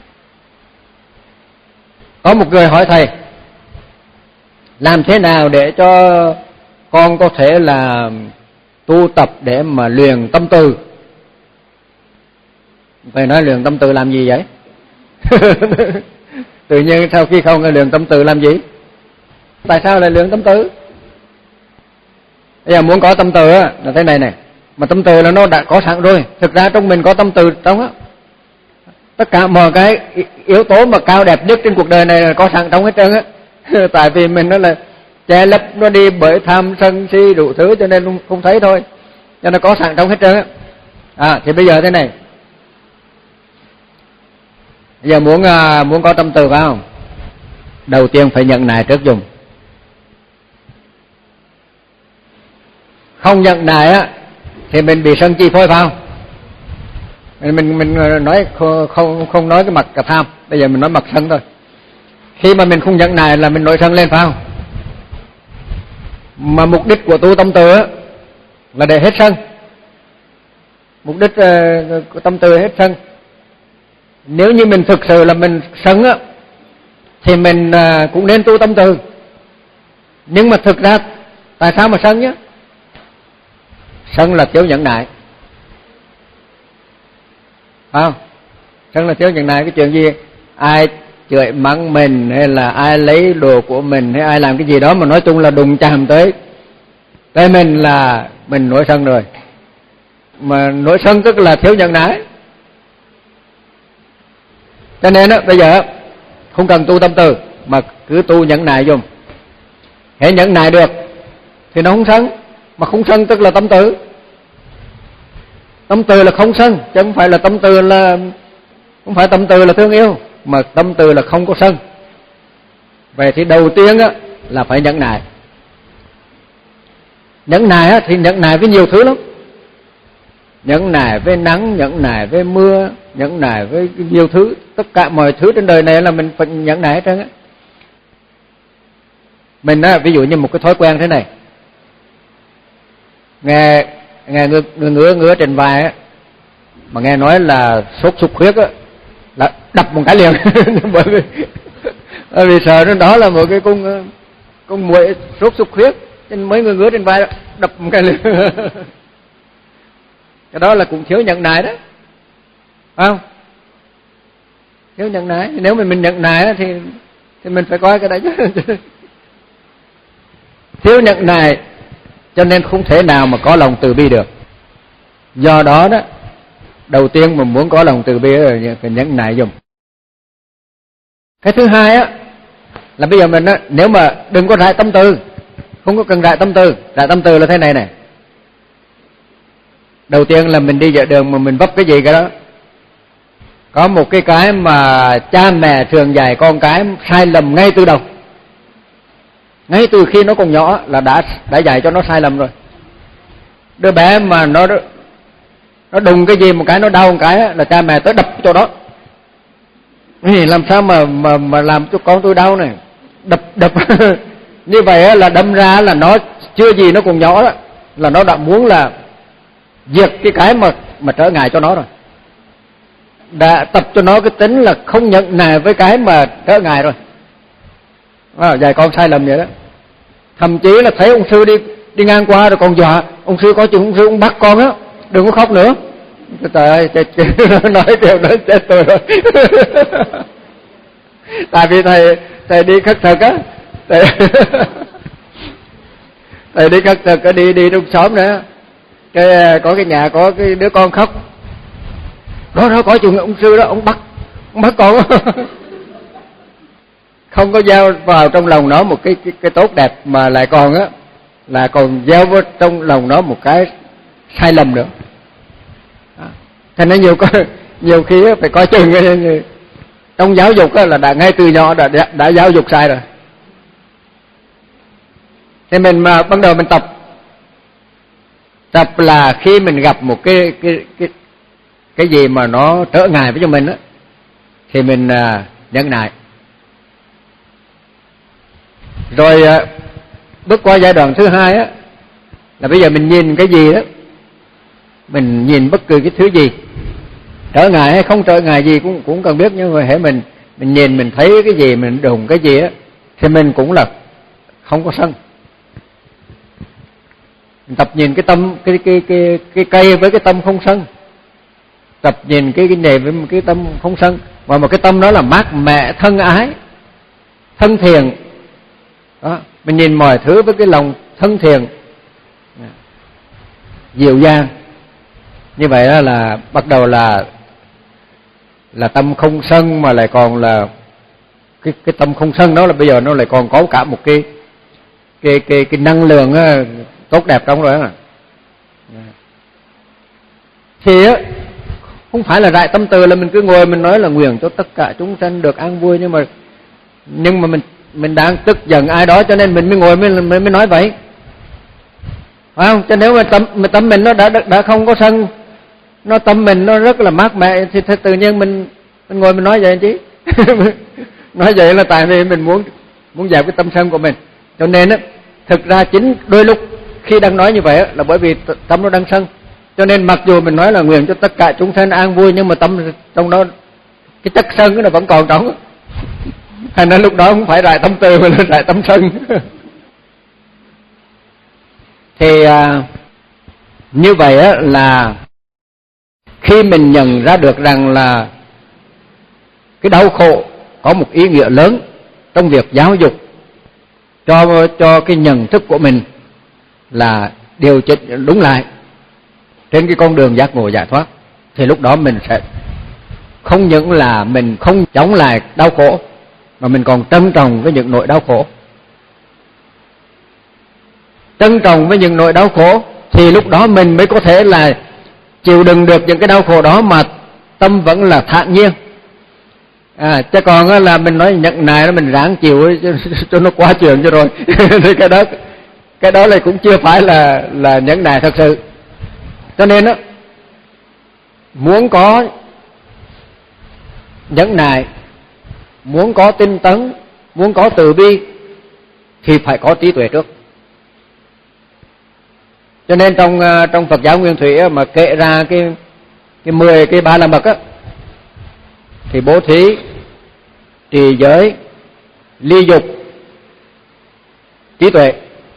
Có một người hỏi thầy, làm thế nào để cho con có thể là tu tập để mà luyện tâm từ? Thầy nói luyện tâm từ làm gì vậy? Tự nhiên sau khi không luyện tâm từ làm gì? Tại sao lại luyện tâm từ? Bây giờ muốn có tâm từ á là thế này này, mà tâm từ là nó đã có sẵn rồi. Thực ra trong mình có tâm từ trong á. Tất cả mọi cái yếu tố mà cao đẹp nhất trên cuộc đời này là có sẵn trong hết trơn á. Tại vì mình nó là che lấp nó đi bởi tham sân si đủ thứ, cho nên không, không thấy thôi. Cho nó có sẵn trong hết trơn á. À thì bây giờ thế này, bây giờ muốn uh, muốn có tâm từ phải không? Đầu tiên phải nhận nại trước dùng. Không nhận nại á thì mình bị sân chi phối phải không? Mình mình mình nói không không không nói cái mặt cả tham, bây giờ mình nói mặt sân thôi. Khi mà mình không nhận nại là mình nổi sân lên phải không? Mà mục đích của tu tâm từ á là để hết sân. Mục đích uh, của tâm từ hết sân. Nếu như mình thực sự là mình sân á thì mình uh, cũng nên tu tâm từ. Nhưng mà thực ra tại sao mà sân nhá? Sân là thiếu nhẫn nại, phải không? Sân là thiếu nhẫn nại. Cái chuyện gì ai chửi mắng mình, hay là ai lấy đồ của mình, hay ai làm cái gì đó mà nói chung là đụng chạm tới tới mình là mình nổi sân rồi. Mà nổi sân tức là thiếu nhẫn nại. Cho nên á bây giờ không cần tu tâm từ mà cứ tu nhẫn nại dùng. Hễ nhẫn nại được thì nó không sân. Mà không sân tức là tâm từ. Tâm từ là không sân, chứ không phải là tâm từ là không phải tâm từ là thương yêu, mà tâm từ là không có sân. Vậy thì đầu tiên á là phải nhẫn nại. Nhẫn nại á thì nhẫn nại với nhiều thứ lắm. Nhẫn nại với nắng, nhẫn nại với mưa, nhẫn nại với nhiều thứ. Tất cả mọi thứ trên đời này là mình phải nhẫn nại hết trơn á. Mình á, ví dụ như một cái thói quen thế này. Nghe nghe ngứa ngứa ngứa trên vai á, mà nghe nói là sốt xuất huyết á, là đập một cái liền. bởi vì bởi vì sợ nó đó là một cái con con muỗi sốt xuất huyết, nên mấy người ngứa trên vai đó, đập một cái liền. Cái đó là cũng thiếu nhẫn nại đó, phải không? Thiếu nhẫn nại. Nếu mà mình nhẫn nại thì thì mình phải coi cái đấy chứ. Thiếu nhẫn nại cho nên không thể nào mà có lòng từ bi được. Do đó đó, đầu tiên mà muốn có lòng từ bi là phải nhẫn nại dùng. Cái thứ hai á là bây giờ mình á, nếu mà đừng có rải tâm tư, không có cần rải tâm tư. Rải tâm tư là thế này này. Đầu tiên là mình đi dạo đường mà mình vấp cái gì cái đó. Có một cái cái mà cha mẹ thường dạy con cái sai lầm ngay từ đầu. Ngay từ khi nó còn nhỏ là đã đã dạy cho nó sai lầm rồi. Đứa bé mà nó nó đùng cái gì một cái nó đau một cái là cha mẹ tới đập chỗ đó. Làm sao mà mà mà làm cho con tôi đau này, đập đập. Như vậy là đâm ra là nó chưa gì nó còn nhỏ đó, là nó đã muốn là diệt cái cái mà mà trở ngại cho nó rồi. Đã tập cho nó cái tính là không nhận nề với cái mà trở ngại rồi. À, dạy con sai lầm vậy đó. Thậm chí là thấy ông sư đi đi ngang qua rồi còn dọa, ông sư có chừng ông sư ông bắt con á, đừng có khóc nữa. Trời ơi, chết, chết, nói điều đó chết tôi rồi. Tại vì thầy thầy đi khất thực á, thầy, thầy đi khất thực á, đi đi trong xóm nữa, cái có cái nhà có cái đứa con khóc, đó đó có chừng ông sư đó ông bắt ông bắt con. Không có gieo vào trong lòng nó một cái cái, cái tốt đẹp mà lại còn á là còn gieo vào trong lòng nó một cái sai lầm nữa. Thành ra nhiều nhiều khi phải coi chừng. Trong giáo dục là đã ngay từ nhỏ đã, đã đã giáo dục sai rồi. Thì mình mà bắt đầu mình tập tập là khi mình gặp một cái cái cái cái gì mà nó trở ngại với cho mình á thì mình à, nhẫn nại. Rồi à, bước qua giai đoạn thứ hai á là bây giờ mình nhìn cái gì đó, mình nhìn bất cứ cái thứ gì trở ngại hay không trở ngại gì cũng cũng cần biết, nhưng mà hễ mình mình nhìn mình thấy cái gì mình đụng cái gì á thì mình cũng là không có sân. Mình tập nhìn cái tâm cái cái cái cái cây với cái tâm không sân, tập nhìn cái cái này với một cái tâm không sân, và một cái tâm đó là mát mẻ thân ái thân thiện đó. Mình nhìn mọi thứ với cái lòng thân thiện dịu dàng, như vậy đó là bắt đầu là là tâm không sân, mà lại còn là cái cái tâm không sân đó là bây giờ nó lại còn có cả một cái cái cái cái năng lượng á, tốt đẹp trong đó. Thì á không phải là rải tâm từ là mình cứ ngồi mình nói là nguyện cho tất cả chúng sanh được an vui, nhưng mà nhưng mà mình mình đang tức giận ai đó cho nên mình mới ngồi mới mới, mới nói vậy, phải không? Cho nếu mà tâm mà tâm mình nó đã đã không có sân, nó tâm mình nó rất là mát mẻ thì, thì tự nhiên mình mình ngồi mình nói vậy chứ. Nói vậy là tại vì mình muốn muốn dẹp cái tâm sân của mình. Cho nên á thực ra chính đôi lúc khi đang nói như vậy á, là bởi vì tâm nó đang sân. Cho nên mặc dù mình nói là nguyện cho tất cả chúng sanh an vui, nhưng mà tâm trong đó cái chất sân nó vẫn còn trống. Thành ra lúc đó không phải rải tâm từ mà là rải tâm sân. Thì à, như vậy á là khi mình nhận ra được rằng là cái đau khổ có một ý nghĩa lớn trong việc giáo dục cho cho cái nhận thức của mình là điều chỉnh đúng lại trên cái con đường giác ngộ giải thoát, thì lúc đó mình sẽ không những là mình không chống lại đau khổ mà mình còn trân trọng với những nỗi đau khổ. Trân trọng với những nỗi đau khổ thì lúc đó mình mới có thể là chịu đựng được những cái đau khổ đó mà tâm vẫn là thản nhiên. À, chứ còn á, là mình nói nhẫn nại nó mình ráng chịu cho, cho nó qua trường cho rồi thì cái đó cái đó là cũng chưa phải là là nhẫn nại thật sự. Cho nên á, muốn có nhẫn nại, muốn có tinh tấn, muốn có từ bi thì phải có trí tuệ trước. Cho nên trong trong Phật giáo Nguyên Thủy mà kể ra cái cái mười cái ba la mật á, thì bố thí, trì giới, ly dục, trí tuệ.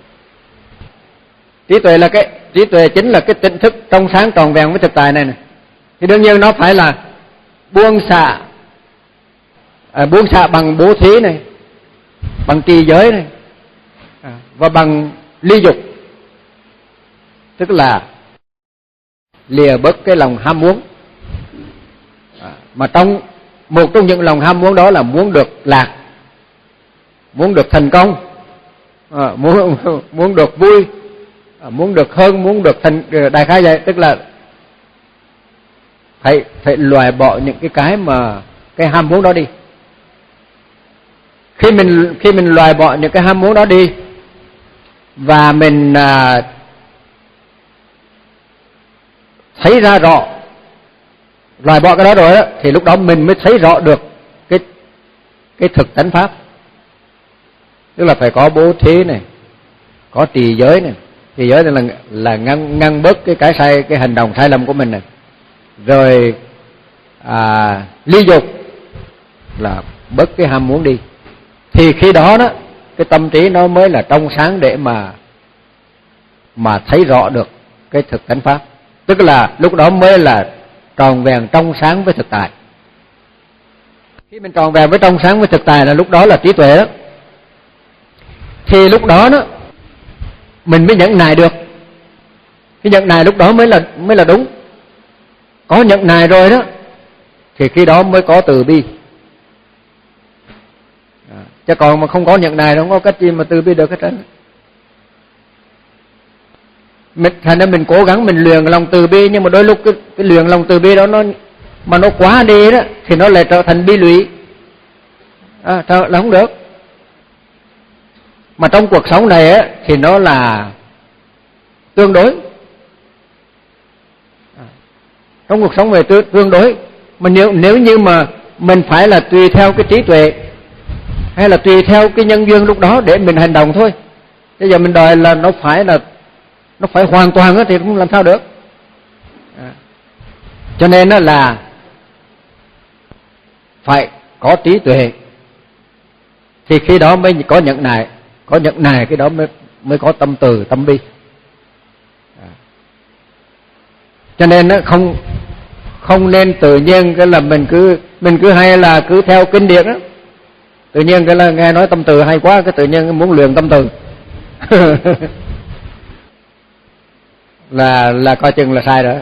Trí tuệ là cái trí tuệ chính là cái tỉnh thức trong sáng tròn vẹn với thực tại này này. Thì đương nhiên nó phải là buông xả, à, buông xả bằng bố thí này, bằng trì giới này, à, và bằng ly dục, tức là lìa bớt cái lòng ham muốn. À, mà trong một trong những lòng ham muốn đó là muốn được lạc, muốn được thành công, à, muốn muốn được vui, à, muốn được hơn, muốn được thành, đại khái vậy. Tức là phải phải loại bỏ những cái cái mà cái ham muốn đó đi. Khi mình khi mình loại bỏ những cái ham muốn đó đi và mình à, thấy ra rõ, loại bỏ cái đó rồi đó, thì lúc đó mình mới thấy rõ được cái cái thực tánh pháp. Tức là phải có bố thí này, có trì giới này. Trì giới là là ngăn ngăn bớt cái cái sai, cái hành động sai lầm của mình này. Rồi à, ly dục là bớt cái ham muốn đi. Thì khi đó đó cái tâm trí nó mới là trong sáng để mà mà thấy rõ được cái thực tánh pháp. Tức là lúc đó mới là tròn vẹn trong sáng với thực tại. Khi mình tròn vẹn với trong sáng với thực tại là lúc đó là trí tuệ đó. Thì lúc đó đó mình mới nhẫn nại được. Cái nhẫn nại lúc đó mới là mới là đúng. Có nhẫn nại rồi đó thì khi đó mới có từ bi. À, chứ còn mà không có nhẫn nại không có cách gì mà từ bi được hết trơn. Mình, thành ra mình cố gắng mình luyện lòng từ bi, nhưng mà đôi lúc cái, cái luyện lòng từ bi đó nó mà nó quá đi đó thì nó lại trở thành bi lụy, à, là không được. Mà trong cuộc sống này á thì nó là tương đối, à, trong cuộc sống này tương đối. Mà nếu nếu như mà mình phải là tùy theo cái trí tuệ hay là tùy theo cái nhân duyên lúc đó để mình hành động thôi. Bây giờ mình đòi là nó phải là nó phải hoàn toàn thì cũng làm sao được. À, cho nên đó là phải có trí tuệ thì khi đó mới có nhẫn nại, có nhẫn nại cái đó mới mới có tâm từ, tâm bi. À, cho nên nó không không nên tự nhiên cái là mình cứ mình cứ hay là cứ theo kinh điển đó. Tự nhiên cái là nghe nói tâm từ hay quá, cái tự nhiên muốn luyện tâm từ là là coi chừng là sai rồi.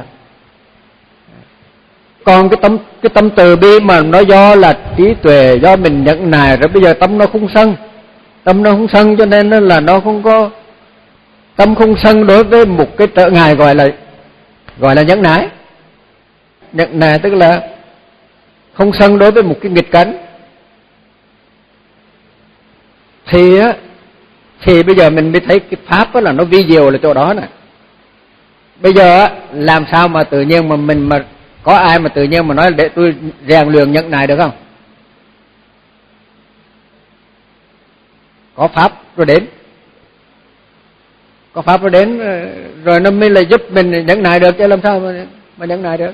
Còn cái tâm cái tâm từ bi mà nó do là trí tuệ, do mình nhẫn nại rồi bây giờ tâm nó không sân, tâm nó không sân cho nên là nó không có tâm không sân đối với một cái trở ngại gọi là gọi là nhẫn nại. Nhẫn nại tức là không sân đối với một cái nghịch cảnh. Thì á thì bây giờ mình mới thấy cái pháp đó là nó vi diệu là chỗ đó nè. Bây giờ á làm sao mà tự nhiên mà mình mà có ai mà tự nhiên mà nói để tôi rèn luyện nhẫn nại được không? Có pháp rồi đến, có pháp rồi đến rồi nó mới là giúp mình nhẫn nại được, chứ làm sao mà mà nhẫn nại được.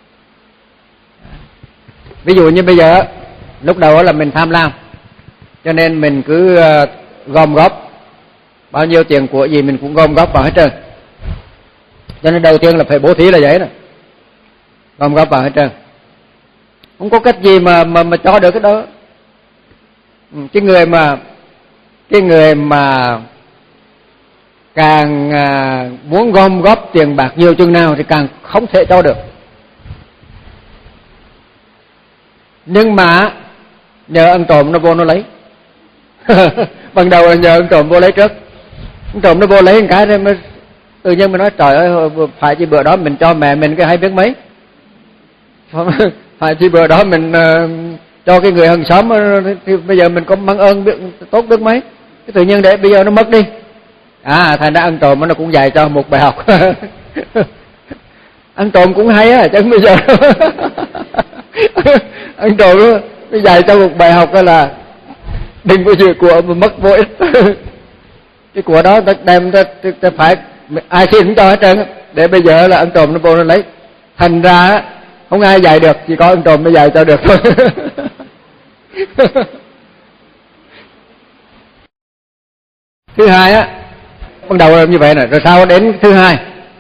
Ví dụ như bây giờ lúc đầu là mình tham lam, cho nên mình cứ gom góp bao nhiêu tiền của gì mình cũng gom góp vào hết trơn. Cho nên đầu tiên là phải bố thí là vậy nè, gom góp vào hết trơn. Không có cách gì mà mà mà cho được cái đó. Cái người mà cái người mà càng à, muốn gom góp tiền bạc nhiều chừng nào thì càng không thể cho được. Nhưng mà nhờ ăn trộm nó vô nó lấy. Ban đầu là nhờ ăn trộm vô lấy trước. Ăn trộm nó vô lấy một cái rồi mới tự nhiên mình nói trời ơi, phải chi bữa đó mình cho mẹ mình cái hay biết mấy. Phải chi bữa đó mình cho cái người hàng xóm thì bây giờ mình có mang ơn biết, tốt được mấy, cái tự nhiên để bây giờ nó mất đi. À thành ra ăn trộm nó cũng dạy cho một bài học. Ăn trộm cũng hay á, chứ bây giờ ăn trộm nó dạy cho một bài học đó là đừng có gì của mà mất vô ích. Cái của đó ta đem ta, ta, ta phải ai xin cũng cho hết trơn, để bây giờ là ăn trộm nó vô nó lấy. Thành ra không ai dạy được, chỉ có ăn trộm mới dạy cho được thôi. Thứ hai á, ban đầu là như vậy này, rồi sau đến thứ hai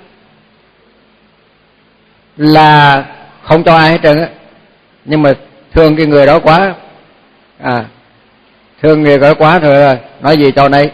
là không cho ai hết trơn á, nhưng mà thương cái người đó quá, à thương người đó quá rồi nói gì cho nấy.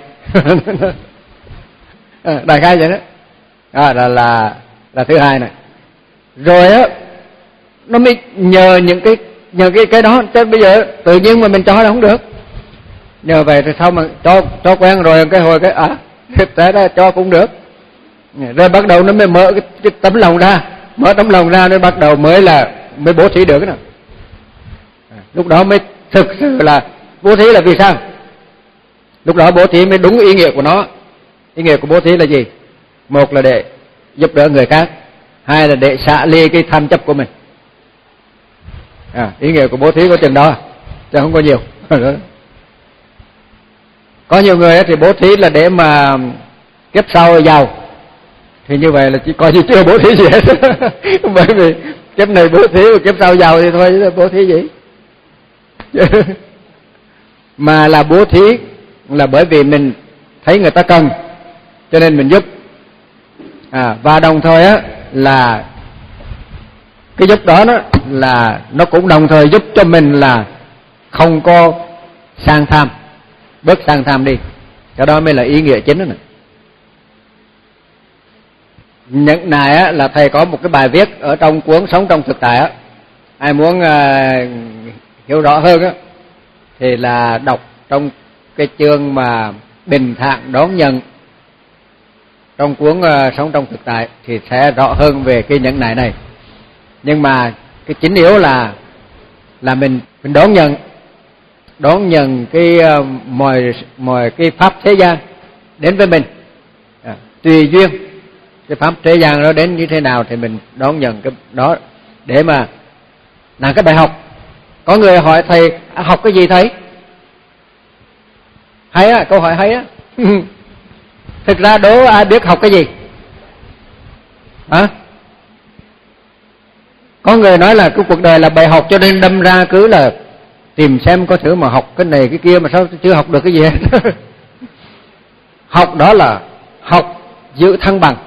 À, đại khái vậy đó. À, là là là thứ hai này. Rồi á nó mới nhờ những cái nhờ cái cái đó, chứ bây giờ tự nhiên mà mình cho là không được. Nhờ vậy thì sao mà cho cho quen rồi cái hồi cái à thực tế đó cho cũng được. Rồi bắt đầu nó mới mở cái, cái tấm lòng ra, mở tấm lòng ra nên bắt đầu mới là mới bố thí được cái nào. À, lúc đó mới thực sự là bố thí là vì sao? Lúc đó bố thí mới đúng ý nghĩa của nó. Ý nghĩa của bố thí là gì? Một là để giúp đỡ người khác, hai là để xả ly cái tham chấp của mình. À, ý nghĩa của bố thí có chừng đó, chứ không có nhiều. Có nhiều người thì bố thí là để mà kiếp sau giàu, thì như vậy là chỉ coi như chưa bố thí gì hết. Bởi vì kiếp này bố thí và kiếp sau giàu thì thôi, bố thí gì. Mà là bố thí là bởi vì mình thấy người ta cần cho nên mình giúp. À, và đồng thời á là cái giúp đó, đó là nó cũng đồng thời giúp cho mình là không có sang tham, bớt sang tham đi. Cái đó mới là ý nghĩa chính đó này. Những này á là thầy có một cái bài viết ở trong cuốn Sống trong thực tại á, ai muốn uh, hiểu rõ hơn á thì là đọc trong cái chương mà bình thản đón nhận trong cuốn uh, Sống trong thực tại thì sẽ rõ hơn về cái nhẫn nại này. Nhưng mà cái chính yếu là là mình mình đón nhận đón nhận cái uh, mọi mọi cái pháp thế gian đến với mình, à, tùy duyên cái pháp thế gian đó đến như thế nào thì mình đón nhận cái đó để mà làm cái bài học. Có người hỏi thầy à, học cái gì thầy? Hay á, câu hỏi hay á. Thực ra đố ai biết học cái gì? Hả? Có người nói là cái cuộc đời là bài học cho nên đâm ra cứ là tìm xem có thử mà học cái này cái kia mà sao chưa học được cái gì hết. Học đó là học giữ thăng bằng.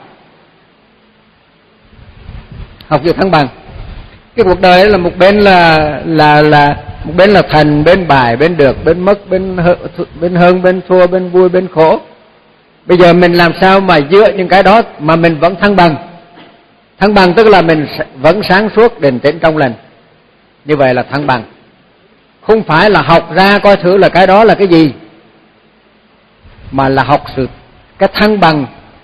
Học giữ thăng bằng. Cái cuộc đời là một bên là là là một bên là thành, bên bài, bên được, bên mất, bên bên hơn, bên thua, bên vui, bên khổ. Bây giờ mình làm sao mà giữa những cái đó mà mình vẫn thăng bằng. Thăng bằng tức là mình vẫn sáng suốt, định tĩnh trong lành. Như vậy là thăng bằng. Không phải là học ra coi thử là cái đó là cái gì, mà là học sự cái thăng bằng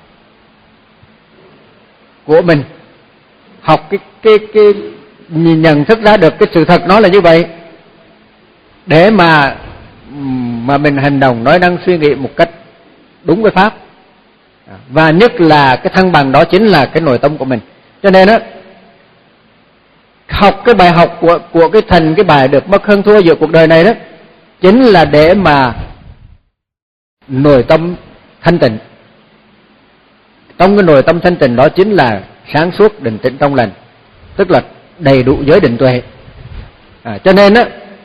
của mình. Học cái cái cái nhận thức ra được cái sự thật nó là như vậy, để mà mà mình hành động, nói năng, suy nghĩ một cách đúng với pháp. Và nhất là cái thăng bằng đó chính là cái nội tâm của mình. Cho nên á, học cái bài học của của cái thành cái bài được mất hơn thua giữa cuộc đời này đó chính là để mà nội tâm thanh tịnh. Trong cái nội tâm thanh tịnh đó chính là sáng suốt, định tĩnh trong lành, tức là đầy đủ giới định tuệ. À, cho nên á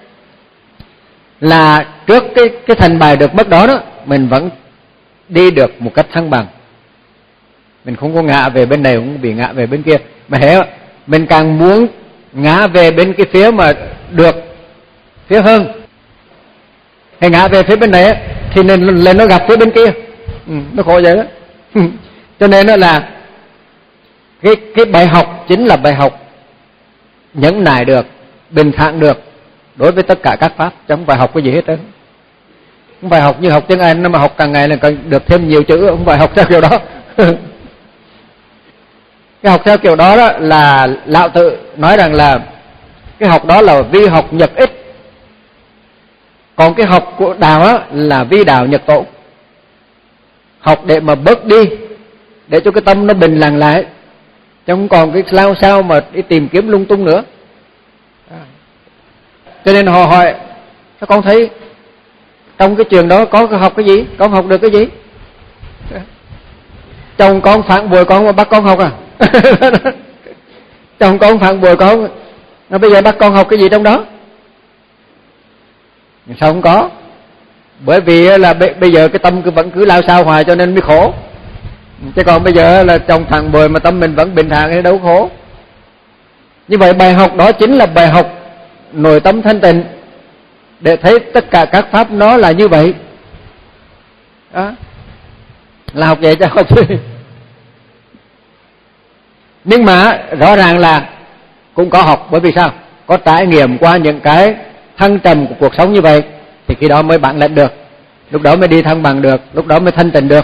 là trước cái cái thành bài được mất đó đó, mình vẫn đi được một cách thăng bằng. Mình không có ngã về bên này, không bị ngã về bên kia. Mà hiểu, mình càng muốn ngã về bên cái phía mà được, phía hơn, hay ngã về phía bên này á, thì lên, lên nó gặp phía bên kia. Ừ, nó khổ vậy đó. Cho nên đó là cái cái bài học chính là bài học nhẫn nại được, bình thản được đối với tất cả các pháp, chứ không phải học cái gì hết đó. Không phải học như học tiếng Anh, nó mà học càng ngày là càng được thêm nhiều chữ, không phải học theo kiểu đó. Cái học theo kiểu đó, đó là Lão Tử nói rằng là cái học đó là vi học nhập ích, Còn cái học của đạo á là vi đạo nhập tổ, học để mà bớt đi, để cho cái tâm nó bình lặng lại, chứ không còn cái lao sao mà đi tìm kiếm lung tung nữa. Cho nên họ hỏi, sao con thấy trong cái trường đó có học cái gì, con học được cái gì? Chồng con phản bội con mà bắt con học à? Chồng con phản bội con, nó bây giờ bắt con học cái gì trong đó? Sao không có? Bởi vì là bây giờ cái tâm cứ vẫn cứ lao sao hoài cho nên mới khổ. Chứ còn bây giờ là chồng phản bội mà tâm mình vẫn bình thản thì đâu khổ. Như vậy bài học đó chính là bài học nội tâm thanh tịnh, để thấy tất cả các pháp nó là như vậy. Đó là học vậy cho học gì. Nhưng mà rõ ràng là cũng có học, bởi vì sao? Có trải nghiệm qua những cái thăng trầm của cuộc sống như vậy, thì khi đó mới bản lĩnh được, lúc đó mới đi thăng bằng được, lúc đó mới thanh tịnh được.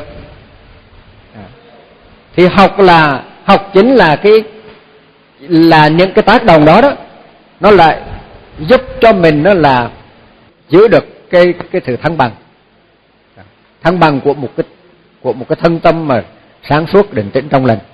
Thì học là học chính là cái là những cái tác động đó đó, nó lại giúp cho mình nó là giữ được cái cái sự thăng bằng, thăng bằng của một cái của một cái thân tâm mà sáng suốt định tĩnh trong lành.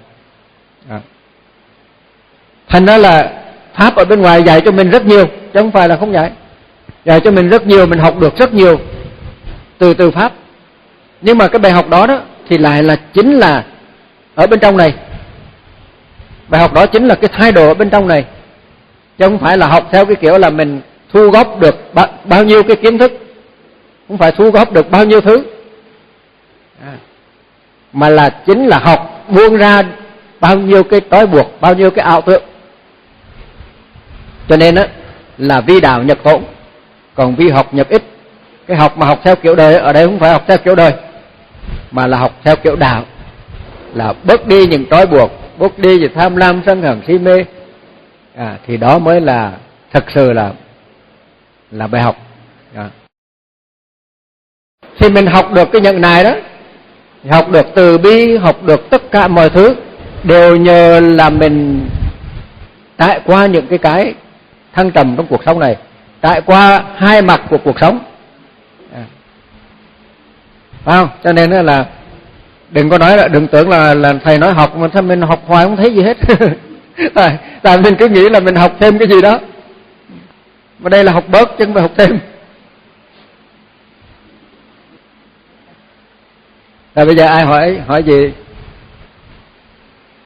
Thành ra là pháp ở bên ngoài dạy cho mình rất nhiều, chứ không phải là không dạy. Dạy cho mình rất nhiều, mình học được rất nhiều từ từ pháp. Nhưng mà cái bài học đó đó thì lại là chính là ở bên trong này. Bài học đó chính là cái thái độ ở bên trong này, chứ không phải là học theo cái kiểu là mình thu góp được bao, bao nhiêu cái kiến thức, không phải thu góp được bao nhiêu thứ, à, mà là chính là học buông ra bao nhiêu cái trói buộc, bao nhiêu cái ảo tưởng. Cho nên á là vi đạo nhập khổ, còn vi học nhập ích. Cái học mà học theo kiểu đời ở đây không phải học theo kiểu đời, mà là học theo kiểu đạo, là bớt đi những trói buộc, bớt đi về tham lam sân hận si mê, à, thì đó mới là thật sự là là bài học. À. Thì mình học được cái nhận này đó, học được từ bi, học được tất cả mọi thứ, đều nhờ là mình trải qua những cái cái thăng trầm trong cuộc sống này, trải qua hai mặt của cuộc sống, à, phải không? Cho nên là đừng có nói là đừng tưởng là là thầy nói học mà sao mình học hoài không thấy gì hết. tại, tại mình cứ nghĩ là mình học thêm cái gì đó, mà đây là học bớt chứ không phải học thêm. Rồi bây giờ ai hỏi hỏi gì